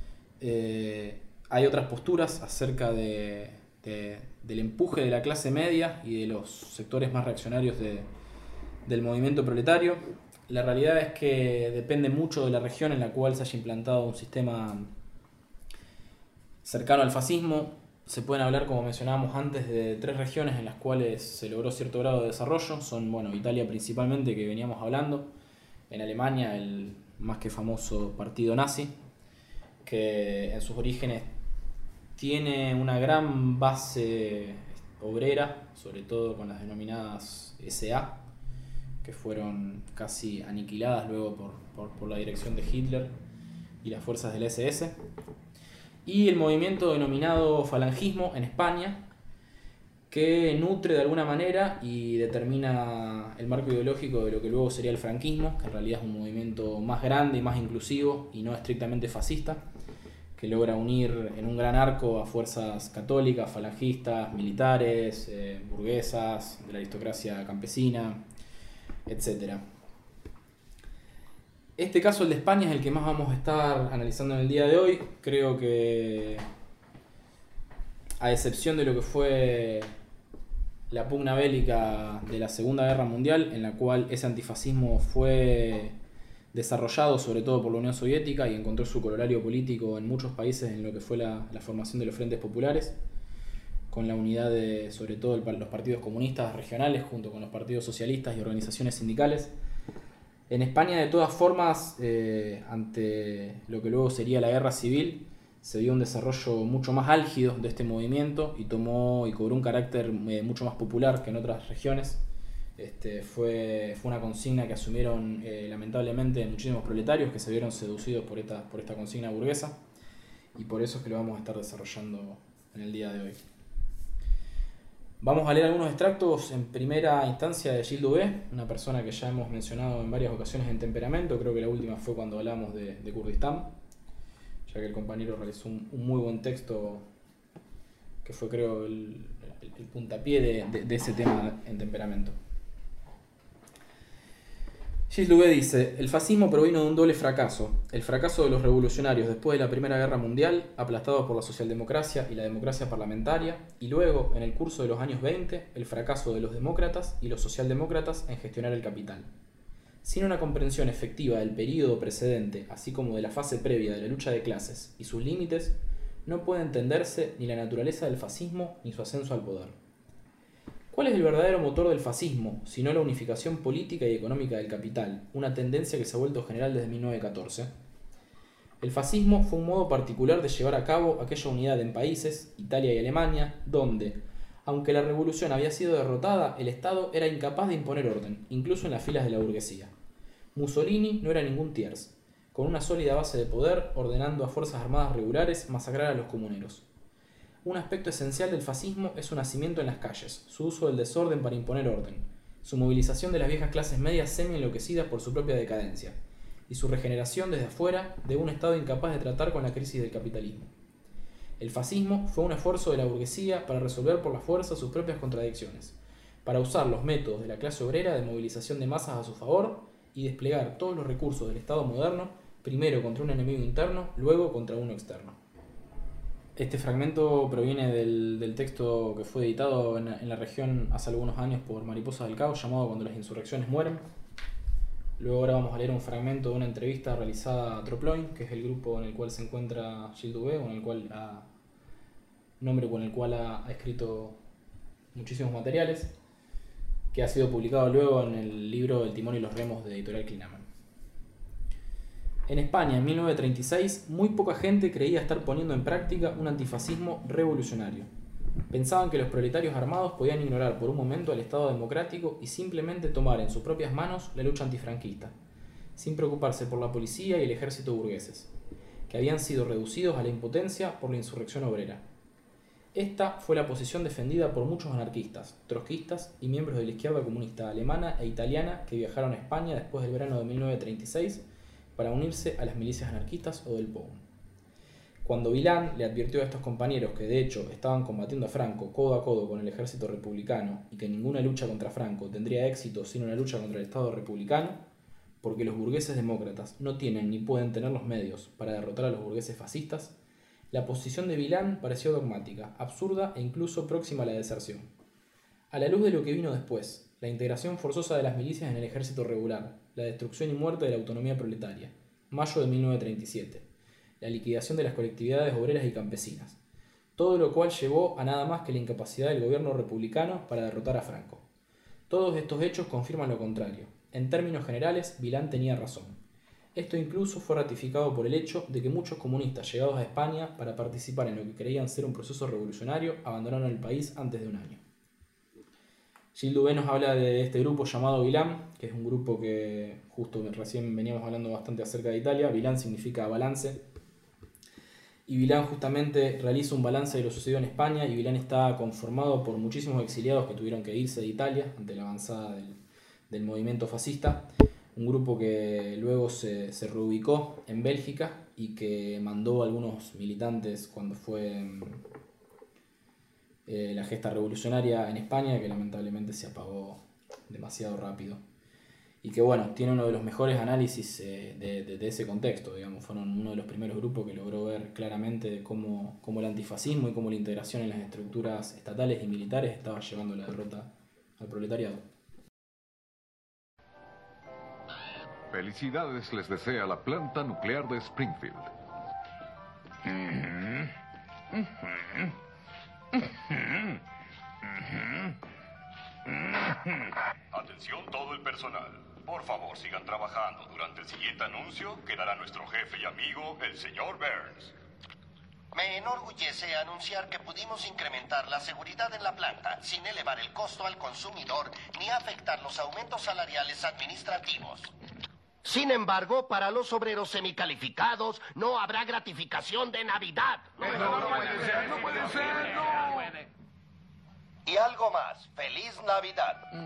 Eh, hay otras posturas acerca de, de, del empuje de la clase media y de los sectores más reaccionarios de, del movimiento proletario. La realidad es que depende mucho de la región en la cual se haya implantado un sistema cercano al fascismo. Se pueden hablar, como mencionábamos antes, de tres regiones en las cuales se logró cierto grado de desarrollo. Son, bueno, Italia principalmente, que veníamos hablando. En Alemania, el más que famoso partido nazi, que en sus orígenes tiene una gran base obrera, sobre todo con las denominadas ese a, que fueron casi aniquiladas luego por, por, por la dirección de Hitler y las fuerzas del ese ese. Y el movimiento denominado falangismo en España, que nutre de alguna manera y determina el marco ideológico de lo que luego sería el franquismo, que en realidad es un movimiento más grande y más inclusivo y no estrictamente fascista, que logra unir en un gran arco a fuerzas católicas, falangistas, militares, eh, burguesas, de la aristocracia campesina, etcétera. Este caso, el de España, es el que más vamos a estar analizando en el día de hoy. Creo que, a excepción de lo que fue la pugna bélica de la Segunda Guerra Mundial, en la cual ese antifascismo fue desarrollado sobre todo por la Unión Soviética y encontró su corolario político en muchos países en lo que fue la, la formación de los frentes populares, con la unidad de, sobre todo, el, los partidos comunistas regionales junto con los partidos socialistas y organizaciones sindicales. En España, de todas formas, eh, ante lo que luego sería la guerra civil, se dio un desarrollo mucho más álgido de este movimiento y tomó y cobró un carácter eh, mucho más popular que en otras regiones. Este, fue, fue una consigna que asumieron eh, lamentablemente muchísimos proletarios que se vieron seducidos por esta, por esta consigna burguesa, y por eso es que lo vamos a estar desarrollando en el día de hoy. Vamos a leer algunos extractos en primera instancia de Gilles Dubé, una persona que ya hemos mencionado en varias ocasiones en Temperamento. Creo que la última fue cuando hablamos de, de Kurdistán, ya que el compañero realizó un, un muy buen texto que fue, creo, el, el, el puntapié de, de, de ese tema en Temperamento. Gilles Dubé dice: el fascismo provino de un doble fracaso, el fracaso de los revolucionarios después de la Primera Guerra Mundial, aplastados por la socialdemocracia y la democracia parlamentaria, y luego, en el curso de los años veinte, el fracaso de los demócratas y los socialdemócratas en gestionar el capital. Sin una comprensión efectiva del período precedente, así como de la fase previa de la lucha de clases y sus límites, no puede entenderse ni la naturaleza del fascismo ni su ascenso al poder. ¿Cuál es el verdadero motor del fascismo, sino la unificación política y económica del capital, una tendencia que se ha vuelto general desde mil novecientos catorce? El fascismo fue un modo particular de llevar a cabo aquella unidad en países, Italia y Alemania, donde, aunque la revolución había sido derrotada, el Estado era incapaz de imponer orden, incluso en las filas de la burguesía. Mussolini no era ningún tiers, con una sólida base de poder, ordenando a fuerzas armadas regulares masacrar a los comuneros. Un aspecto esencial del fascismo es su nacimiento en las calles, su uso del desorden para imponer orden, su movilización de las viejas clases medias semi-enloquecidas por su propia decadencia, y su regeneración desde afuera de un Estado incapaz de tratar con la crisis del capitalismo. El fascismo fue un esfuerzo de la burguesía para resolver por la fuerza sus propias contradicciones, para usar los métodos de la clase obrera de movilización de masas a su favor y desplegar todos los recursos del Estado moderno, primero contra un enemigo interno, luego contra uno externo. Este fragmento proviene del, del texto que fue editado en, en la región hace algunos años por Mariposas del Caos, llamado Cuando las insurrecciones mueren. Luego ahora vamos a leer un fragmento de una entrevista realizada a Troploin, que es el grupo en el cual se encuentra Gilles Dubé, con el cual ha, nombre con el cual ha, ha escrito muchísimos materiales, que ha sido publicado luego en el libro El timón y los remos de Editorial Klinamen. En España, en mil novecientos treinta y seis, muy poca gente creía estar poniendo en práctica un antifascismo revolucionario. Pensaban que los proletarios armados podían ignorar por un momento al Estado democrático y simplemente tomar en sus propias manos la lucha antifranquista, sin preocuparse por la policía y el ejército burgueses, que habían sido reducidos a la impotencia por la insurrección obrera. Esta fue la posición defendida por muchos anarquistas, trotskistas y miembros de la izquierda comunista alemana e italiana que viajaron a España después del verano de mil novecientos treinta y seis para unirse a las milicias anarquistas o del P O U M. Cuando Vilán le advirtió a estos compañeros que de hecho estaban combatiendo a Franco codo a codo con el ejército republicano y que ninguna lucha contra Franco tendría éxito sin una lucha contra el Estado republicano, porque los burgueses demócratas no tienen ni pueden tener los medios para derrotar a los burgueses fascistas, la posición de Vilán pareció dogmática, absurda e incluso próxima a la deserción. A la luz de lo que vino después, la integración forzosa de las milicias en el ejército regular, la destrucción y muerte de la autonomía proletaria, mayo de mil novecientos treinta y siete, la liquidación de las colectividades obreras y campesinas, todo lo cual llevó a nada más que la incapacidad del gobierno republicano para derrotar a Franco. Todos estos hechos confirman lo contrario. En términos generales, Vilán tenía razón. Esto incluso fue ratificado por el hecho de que muchos comunistas llegados a España para participar en lo que creían ser un proceso revolucionario abandonaron el país antes de un año. Gilles Dubé nos habla de este grupo llamado Vilán, que es un grupo que justo recién veníamos hablando bastante acerca de Italia. Vilán significa balance. Y Vilán justamente realiza un balance de lo sucedido en España, y Vilán está conformado por muchísimos exiliados que tuvieron que irse de Italia ante la avanzada del, del movimiento fascista. Un grupo que luego se, se reubicó en Bélgica y que mandó a algunos militantes cuando fue eh, la gesta revolucionaria en España, que lamentablemente se apagó demasiado rápido. Y que bueno, tiene uno de los mejores análisis eh, de, de, de ese contexto, digamos. Fueron uno de los primeros grupos que logró ver claramente cómo, cómo el antifascismo y cómo la integración en las estructuras estatales y militares estaba llevando la derrota al proletariado. Felicidades les desea la planta nuclear de Springfield. Atención todo el personal. Por favor, sigan trabajando. Durante el siguiente anuncio quedará nuestro jefe y amigo, el señor Burns. Me enorgullece anunciar que pudimos incrementar la seguridad en la planta sin elevar el costo al consumidor ni afectar los aumentos salariales administrativos. Sin embargo, para los obreros semicalificados no habrá gratificación de Navidad. No, no, no puede ser, no puede ser, no. Y algo más. ¡Feliz Navidad!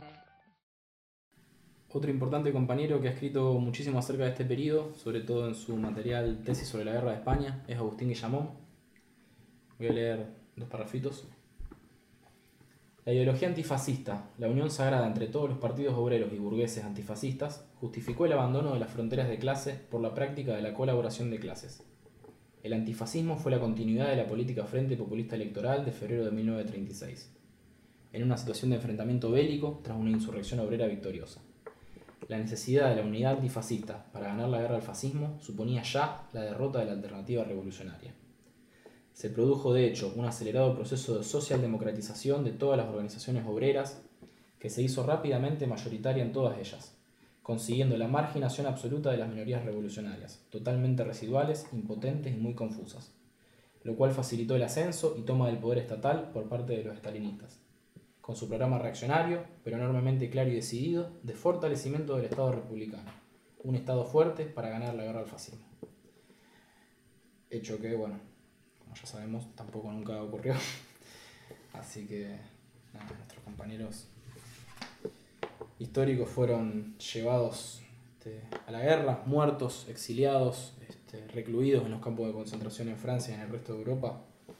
Otro importante compañero que ha escrito muchísimo acerca de este periodo, sobre todo en su material Tesis sobre la Guerra de España, es Agustín Guillamón. Voy a leer dos parrafitos. La ideología antifascista, la unión sagrada entre todos los partidos obreros y burgueses antifascistas, justificó el abandono de las fronteras de clase por la práctica de la colaboración de clases. El antifascismo fue la continuidad de la política Frente Populista Electoral de febrero de mil novecientos treinta y seis, en una situación de enfrentamiento bélico tras una insurrección obrera victoriosa. La necesidad de la unidad antifascista para ganar la guerra al fascismo suponía ya la derrota de la alternativa revolucionaria. Se produjo de hecho un acelerado proceso de socialdemocratización de todas las organizaciones obreras que se hizo rápidamente mayoritaria en todas ellas, consiguiendo la marginación absoluta de las minorías revolucionarias, totalmente residuales, impotentes y muy confusas, lo cual facilitó el ascenso y toma del poder estatal por parte de los estalinistas, con su programa reaccionario, pero enormemente claro y decidido, de fortalecimiento del Estado republicano, un Estado fuerte para ganar la guerra al fascismo. Hecho que, bueno, como ya sabemos, tampoco nunca ocurrió. Así que nada, nuestros compañeros históricos fueron llevados este, a la guerra, muertos, exiliados, este, recluidos en los campos de concentración en Francia y en el resto de Europa.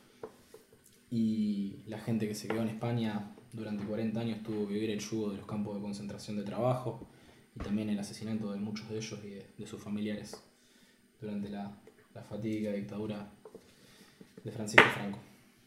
Y la gente que se quedó en España durante cuarenta años tuvo que vivir el yugo de los campos de concentración de trabajo y también el asesinato de muchos de ellos y de, de sus familiares durante la, la fatídica dictadura de Francisco Franco.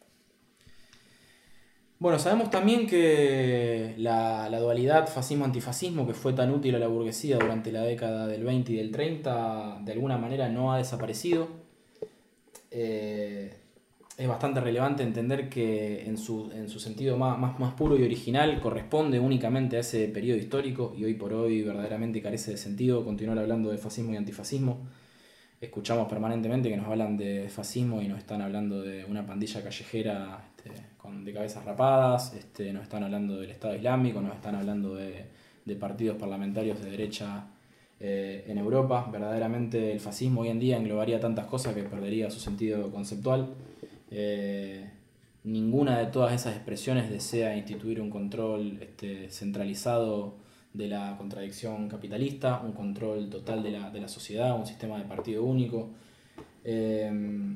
Bueno, sabemos también que la, la dualidad fascismo-antifascismo, que fue tan útil a la burguesía durante la década del veinte y del treinta, de alguna manera no ha desaparecido. Eh, es bastante relevante entender que en su, en su sentido más, más, más puro y original corresponde únicamente a ese periodo histórico y hoy por hoy verdaderamente carece de sentido continuar hablando de fascismo y antifascismo. Escuchamos permanentemente que nos hablan de fascismo y nos están hablando de una pandilla callejera este, con, de cabezas rapadas, este, nos están hablando del Estado Islámico, nos están hablando de, de partidos parlamentarios de derecha eh, en Europa. Verdaderamente el fascismo hoy en día englobaría tantas cosas que perdería su sentido conceptual. Eh, ninguna de todas esas expresiones desea instituir un control este, centralizado de la contradicción capitalista, un control total de la, de la sociedad, un sistema de partido único. Eh,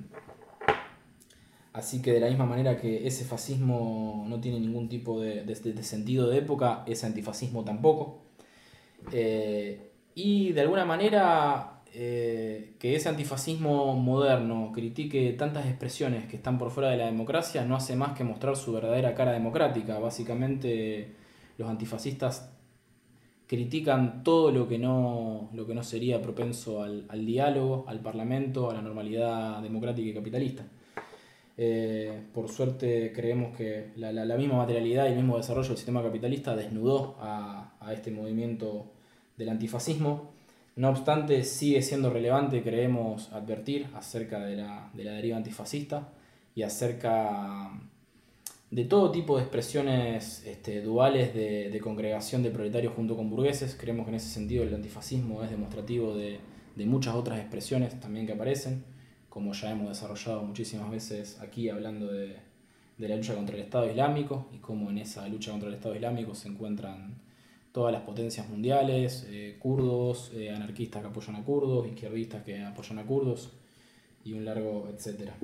así que de la misma manera que ese fascismo no tiene ningún tipo de, de, de sentido de época, ese antifascismo tampoco. Eh, y de alguna manera eh, que ese antifascismo moderno critique tantas expresiones que están por fuera de la democracia no hace más que mostrar su verdadera cara democrática. Básicamente los antifascistas critican todo lo que no, lo que no sería propenso al, al diálogo, al parlamento, a la normalidad democrática y capitalista. Eh, por suerte creemos que la, la, la misma materialidad y el mismo desarrollo del sistema capitalista desnudó a, a este movimiento del antifascismo. No obstante, sigue siendo relevante, creemos, advertir acerca de la, de la deriva antifascista y acerca de todo tipo de expresiones este, duales de, de congregación de proletarios junto con burgueses. Creemos que en ese sentido el antifascismo es demostrativo de, de muchas otras expresiones también que aparecen, como ya hemos desarrollado muchísimas veces aquí hablando de, de la lucha contra el Estado Islámico y cómo en esa lucha contra el Estado Islámico se encuentran todas las potencias mundiales, eh, kurdos, eh, anarquistas que apoyan a kurdos, izquierdistas que apoyan a kurdos y un largo etcétera.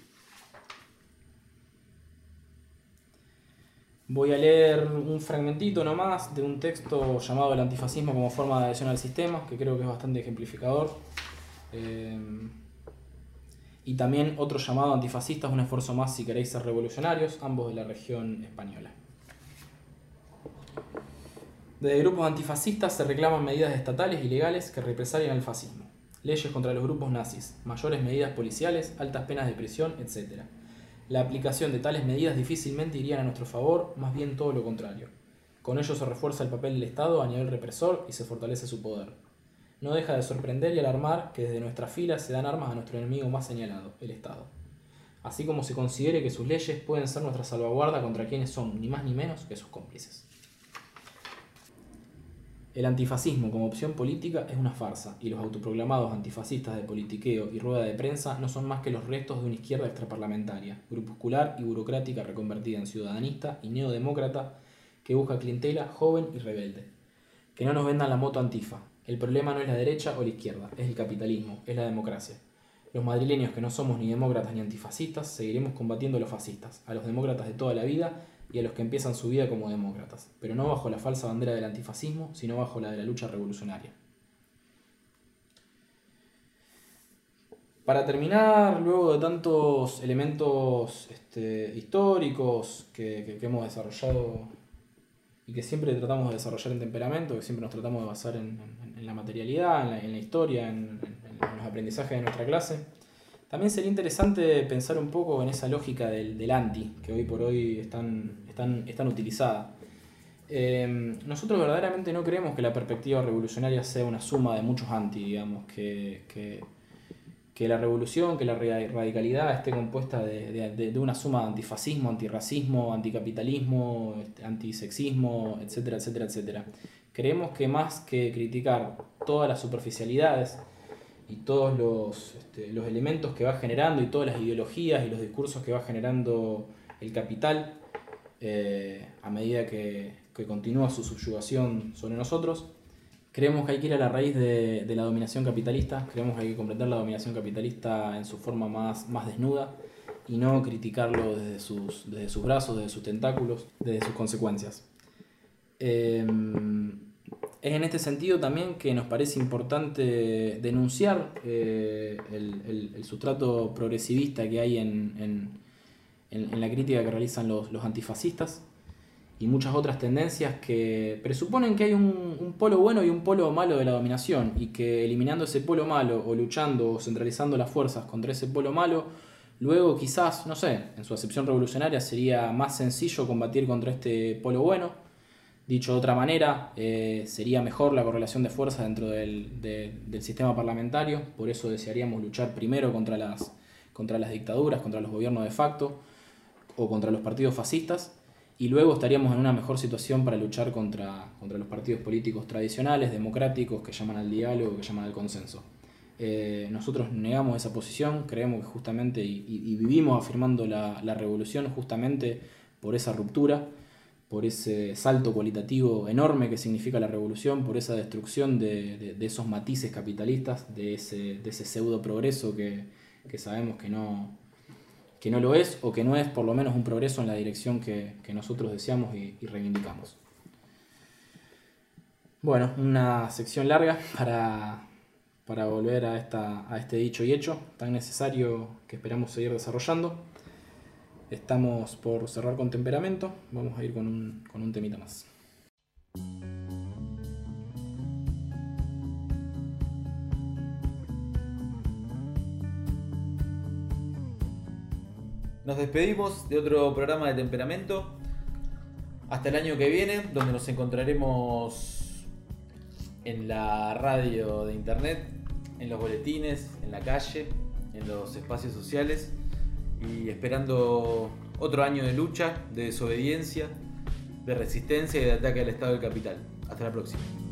Voy a leer un fragmentito nomás de un texto llamado El antifascismo como forma de adhesión al sistema, que creo que es bastante ejemplificador. Eh, y también otro llamado Antifascistas, un esfuerzo más si queréis ser revolucionarios, ambos de la región española. Desde grupos antifascistas se reclaman medidas estatales y legales que represalian el fascismo, leyes contra los grupos nazis, mayores medidas policiales, altas penas de prisión, etcétera. La aplicación de tales medidas difícilmente irían a nuestro favor, más bien todo lo contrario. Con ello se refuerza el papel del Estado a nivel represor y se fortalece su poder. No deja de sorprender y alarmar que desde nuestras filas se dan armas a nuestro enemigo más señalado, el Estado. Así como se considere que sus leyes pueden ser nuestra salvaguarda contra quienes son ni más ni menos que sus cómplices. El antifascismo como opción política es una farsa, y los autoproclamados antifascistas de politiqueo y rueda de prensa no son más que los restos de una izquierda extraparlamentaria, grupuscular y burocrática reconvertida en ciudadanista y neodemócrata que busca clientela joven y rebelde. Que no nos vendan la moto antifa. El problema no es la derecha o la izquierda, es el capitalismo, es la democracia. Los madrileños que no somos ni demócratas ni antifascistas seguiremos combatiendo a los fascistas, a los demócratas de toda la vida y a los que empiezan su vida como demócratas, pero no bajo la falsa bandera del antifascismo, sino bajo la de la lucha revolucionaria. Para terminar, luego de tantos elementos este, históricos que, que, que hemos desarrollado y que siempre tratamos de desarrollar en Temperamento, que siempre nos tratamos de basar en, en, en la materialidad, en la, en la historia, en, en, en los aprendizajes de nuestra clase, también sería interesante pensar un poco en esa lógica del, del anti, que hoy por hoy es tan, es tan, es tan utilizada. Eh, nosotros verdaderamente no creemos que la perspectiva revolucionaria sea una suma de muchos anti, digamos, que, que, que la revolución, que la radicalidad esté compuesta de, de, de una suma de antifascismo, antirracismo, anticapitalismo, antisexismo, etcétera, etcétera, etcétera. Creemos que más que criticar todas las superficialidades y todos los, este, los elementos que va generando y todas las ideologías y los discursos que va generando el capital eh, a medida que, que continúa su subyugación sobre nosotros, creemos que hay que ir a la raíz de, de la dominación capitalista, creemos que hay que comprender la dominación capitalista en su forma más, más desnuda y no criticarlo desde sus, desde sus brazos, desde sus tentáculos, desde sus consecuencias. Eh, Es en este sentido también que nos parece importante denunciar eh, el, el, el sustrato progresivista que hay en, en, en, en la crítica que realizan los, los antifascistas y muchas otras tendencias que presuponen que hay un, un polo bueno y un polo malo de la dominación y que eliminando ese polo malo o luchando o centralizando las fuerzas contra ese polo malo, luego quizás, no sé, en su acepción revolucionaria sería más sencillo combatir contra este polo bueno. Dicho de otra manera, eh, sería mejor la correlación de fuerza dentro del, de, del sistema parlamentario, por eso desearíamos luchar primero contra las, contra las dictaduras, contra los gobiernos de facto o contra los partidos fascistas, y luego estaríamos en una mejor situación para luchar contra, contra los partidos políticos tradicionales, democráticos, que llaman al diálogo, que llaman al consenso. Eh, nosotros negamos esa posición, creemos que justamente, y, y, y vivimos afirmando la, la revolución justamente por esa ruptura, por ese salto cualitativo enorme que significa la revolución, por esa destrucción de, de, de esos matices capitalistas, de ese, de ese pseudo progreso que, que sabemos que no, que no lo es, o que no es por lo menos un progreso en la dirección que, que nosotros deseamos y, y reivindicamos. Bueno, una sección larga para, para volver a, esta, a este dicho y hecho tan necesario que esperamos seguir desarrollando. Estamos por cerrar con Temperamento, vamos a ir con un, con un temita más. Nos despedimos de otro programa de Temperamento. Hasta el año que viene, donde nos encontraremos en la radio de internet, en los boletines, en la calle, en los espacios sociales. Y esperando otro año de lucha, de desobediencia, de resistencia y de ataque al Estado del capital. Hasta la próxima.